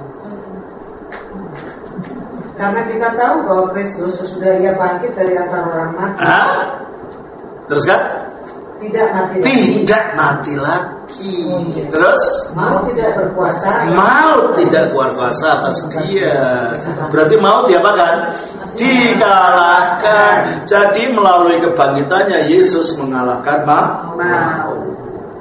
Karena kita tahu bahwa Kristus sesudah ia bangkit dari antara orang mati. Terus kan? Tidak mati lagi. Tidak mati lagi. Terus? Maut tidak berkuasa. Maut tidak berkuasa atas dia. Berarti maut diapakan? Dikalahkan. Jadi melalui kebangkitannya Yesus mengalahkan maut.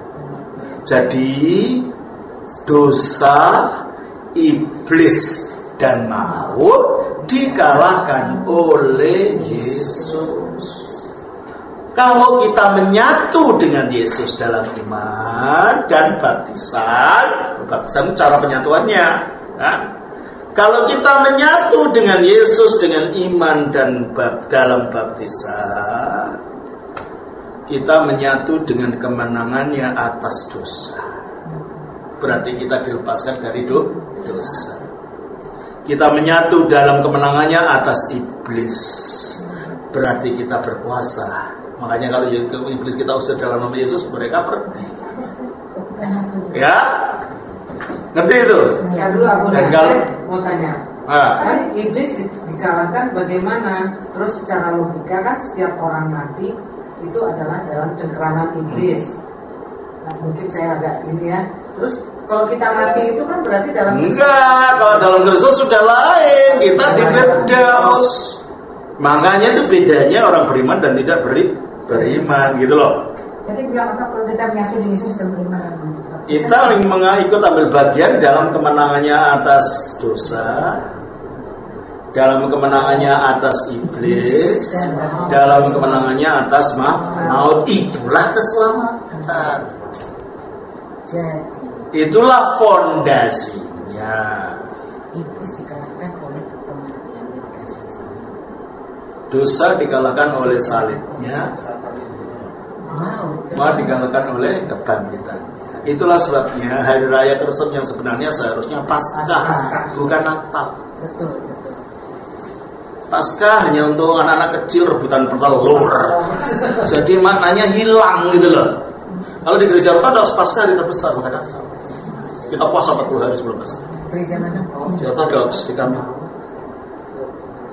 Jadi dosa, iblis dan maut dikalahkan oleh Yesus. Kalau kita menyatu dengan Yesus dalam iman dan baptisan cara penyatuannya. Nah, kalau kita menyatu dengan Yesus dengan iman dan dalam baptisan, kita menyatu dengan kemenangannya atas dosa. Berarti kita dilepaskan dari dosa. Kita menyatu dalam kemenangannya atas iblis. Berarti kita berkuasa. Makanya kalau iblis kita usir dalam nama Yesus, mereka pergi. Ya? Ngerti itu? Ya dulu aku mau tanya. Kan iblis dikalahkan bagaimana? Terus secara logika kan setiap orang mati itu adalah dalam cengkeraman iblis. Nah, mungkin saya agak ini ya. Terus kalau kita mati itu kan berarti dalam kalau dalam Kristus sudah lain. Kita di Firdaus. Makanya itu bedanya orang beriman dan tidak beriman gitu loh. Jadi bilang apa kalau kita menyatu dengan Yesus dan beriman? Kita ikut ambil bagian dalam kemenangannya atas dosa, dalam kemenangannya atas iblis, dalam kemenangannya atas maut. Itulah keselamatan. Jadi itulah fondasinya. iblis dikalahkan oleh kematian yang dikasih salib. Dosa dikalahkan oleh salibnya, maut dikalahkan oleh kebangkitannya. Itulah sebabnya hari raya Kristen yang sebenarnya seharusnya Paskah, bukan Natal. Betul. Paskah hanya untuk anak-anak kecil rebutan telur. Jadi maknanya hilang gitu loh. Kalau di gereja Ortodoks Paskah hari terbesar bukan Natal. Kita puasa 40 hari sebelum Paskah. Gereja mana? Di Ortodoks di kami.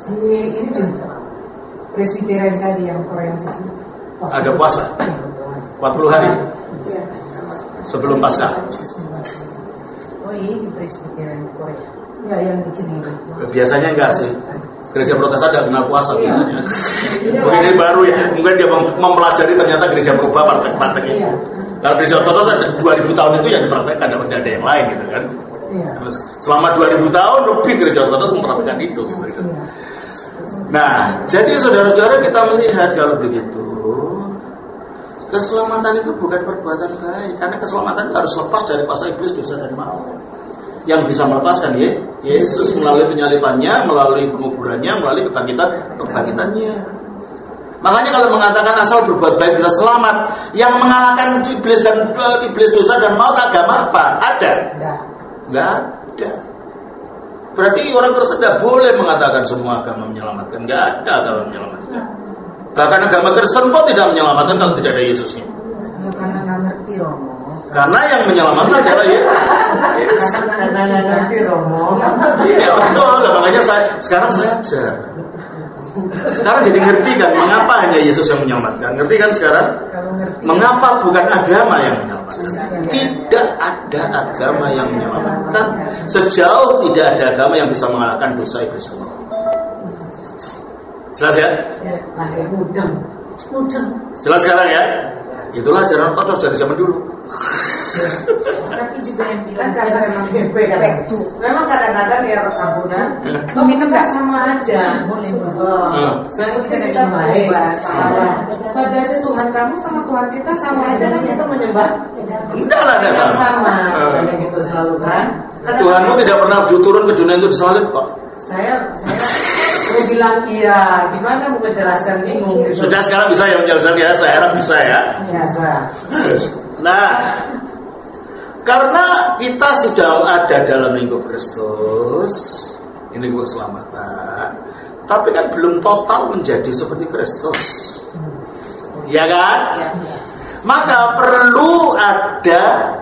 Ini Presbyterian tadi yang Korea ada puasa 40 hari sebelum Paskah. Oh iya, di Presbyterian Korea. Ya, yang di sini. Biasanya enggak sih. Gereja Protestan tidak kenal puasa biasanya. Mungkin ini baru ya. Mungkin dia mempelajari ternyata gereja berubah praktek-praktek itu. Kalau gereja Ortodoks 2000 tahun itu yang dipraktekkan, tidak ada yang lain gitu kan. Selama 2000 tahun lebih gereja Ortodoks mempraktekkan itu. Gitu. Nah, jadi saudara-saudara kita melihat kalau begitu, keselamatan itu bukan perbuatan baik, karena keselamatan itu harus lepas dari kuasa iblis, dosa dan maut. Yang bisa melepaskan Yesus melalui penyalibannya, melalui penguburannya, melalui kebangkitannya. Makanya kalau mengatakan asal berbuat baik bisa selamat, yang mengalahkan iblis dosa dan maut agama apa? Ada? Nggak ada. Berarti orang tersebut tidak boleh mengatakan semua agama menyelamatkan. Nggak ada agama menyelamatkan. Bahkan agama Kristen pun tidak menyelamatkan kalau tidak ada Yesusnya. Ya karena nggak ngerti Romo. Karena yang menyelamatkan adalah Yesus. Karena nggak ngerti Romo. Iya betul. Makanya sekarang saya ajar. Sekarang jadi ngerti kan mengapa hanya Yesus yang menyelamatkan. Ngerti kan sekarang? Mengapa bukan agama yang menyelamatkan? Tidak ada agama yang menyelamatkan sejauh tidak ada agama yang bisa mengalahkan dosa iblis. Jelas ya? Jelas sekarang ya? Itulah ajaran Ortodoks dari zaman dulu. Tapi juga yang bilang Karena memang GP kan. Memang kadang-kadang ya perkampungan Minum nggak? sama aja. boleh. Saya kita baik. Padahal Tuhan kamu sama Tuhan kita sama aja kan kita menyembah. Enggak lah, ada sama. Kayak gitu selalu kan. Tuhanmu tidak pernah turun ke dunia itu disalib kok. Saya mau bilang iya, gimana mau menjelaskan bingung gitu. Sudah sekarang bisa ya menjelaskan ya, saya harap bisa ya. Biasa. Nah, karena kita sudah ada dalam lingkup Kristus, ini lingkup keselamatan, tapi kan belum total menjadi seperti Kristus, ya kan? Ya. Maka perlu ada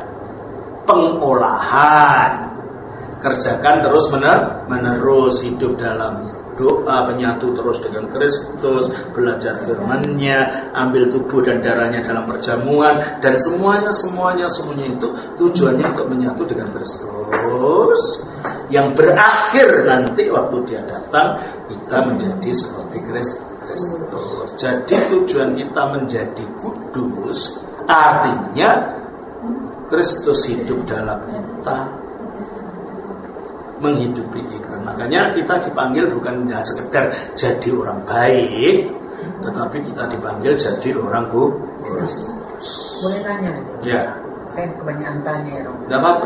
pengolahan. Kerjakan terus menerus, hidup dalam doa, menyatu terus dengan Kristus, belajar firman-Nya, ambil tubuh dan darahnya dalam perjamuan, dan semuanya itu tujuannya untuk menyatu dengan Kristus, yang berakhir nanti waktu Dia datang kita menjadi seperti Kristus. Jadi tujuan kita menjadi kudus artinya Kristus hidup dalam kita, menghidupi kita. Makanya kita dipanggil bukan hanya sekedar jadi orang baik, tetapi kita dipanggil jadi orang kudus. Boleh tanya lagi? Ya. Saya kebanyakan tanya ya Romo. Tidak apa-apa.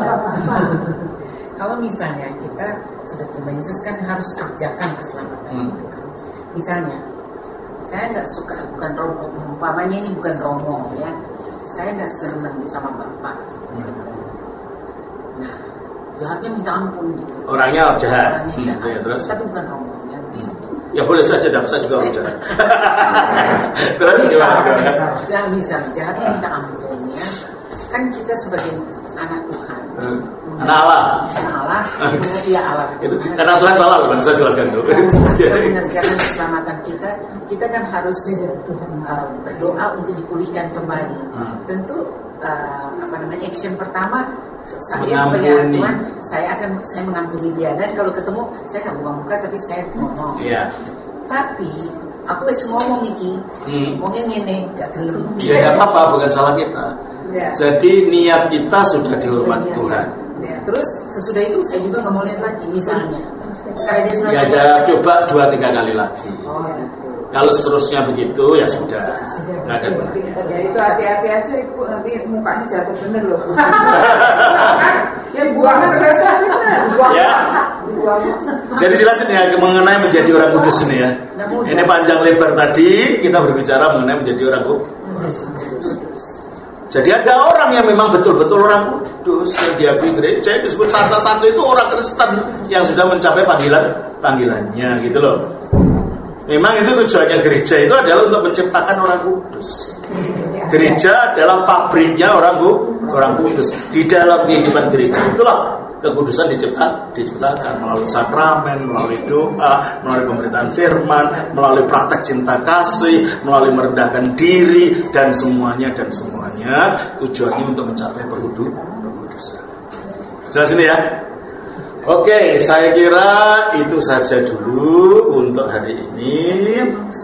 Kalau misalnya kita sudah terima Yesus kan harus kerjakan keselamatan itu kan. Misalnya saya nggak suka, bukan Romo, umpamanya ini bukan Romo ya, saya nggak senang sama Bapak gitu. Nah, jahatnya minta ampun gitu. Orangnya jahat. Ya, terus? Tapi bukan Romo ya. Ya boleh saja, tidak bisa juga orang jahat. Terus gimana? Jangan bisa, jahatnya minta ampun ya. Kan kita sebagai anak Tuhan. Anak Allah. Anak Allah, iya Allah. Itu karena Tuhan salah loh, saya jelaskan dulu. Kita mengerjakan keselamatan kita kan harus berdoa untuk dipulihkan kembali. Tentu action pertama saya sebagai Tuhan, saya mengampuni dia, dan kalau ketemu saya nggak buka muka tapi saya ngomong. Iya. Tapi aku harus ngomong iki, ngomongnya ngene, gak gelem. Ya nggak apa-apa, bukan salah kita. Ya. Jadi niat kita sudah dihormati Tuhan. Ya. Terus sesudah itu saya juga nggak mau lihat lagi misalnya. Ya coba 2-3 kali lagi. Oh, gitu. Kalau seterusnya begitu ya sudah, nggak ada gunanya. Ya itu hati-hati aja Ibu, nanti mukanya jatuh bener loh. Ya buangnya terasa bener. Ya. Jadi jelasin ya mengenai menjadi orang kudus ini ya. Ini panjang lebar tadi kita berbicara mengenai menjadi orang kudus. Jadi ada orang yang memang betul-betul orang kudus yang diakui gereja, disebut santo-santo itu orang Kristen yang sudah mencapai panggilannya gitu loh. Memang itu tujuannya gereja itu adalah untuk menciptakan orang kudus. Gereja adalah pabriknya orang kudus. Di dalam kehidupan gereja itulah kekudusan diciptakan melalui sakramen, melalui doa, melalui pemberitaan firman, melalui praktek cinta kasih, melalui merendahkan diri, dan semuanya tujuannya untuk mencapai perkudusan. Jelas ini ya? Oke, saya kira itu saja dulu untuk hari ini.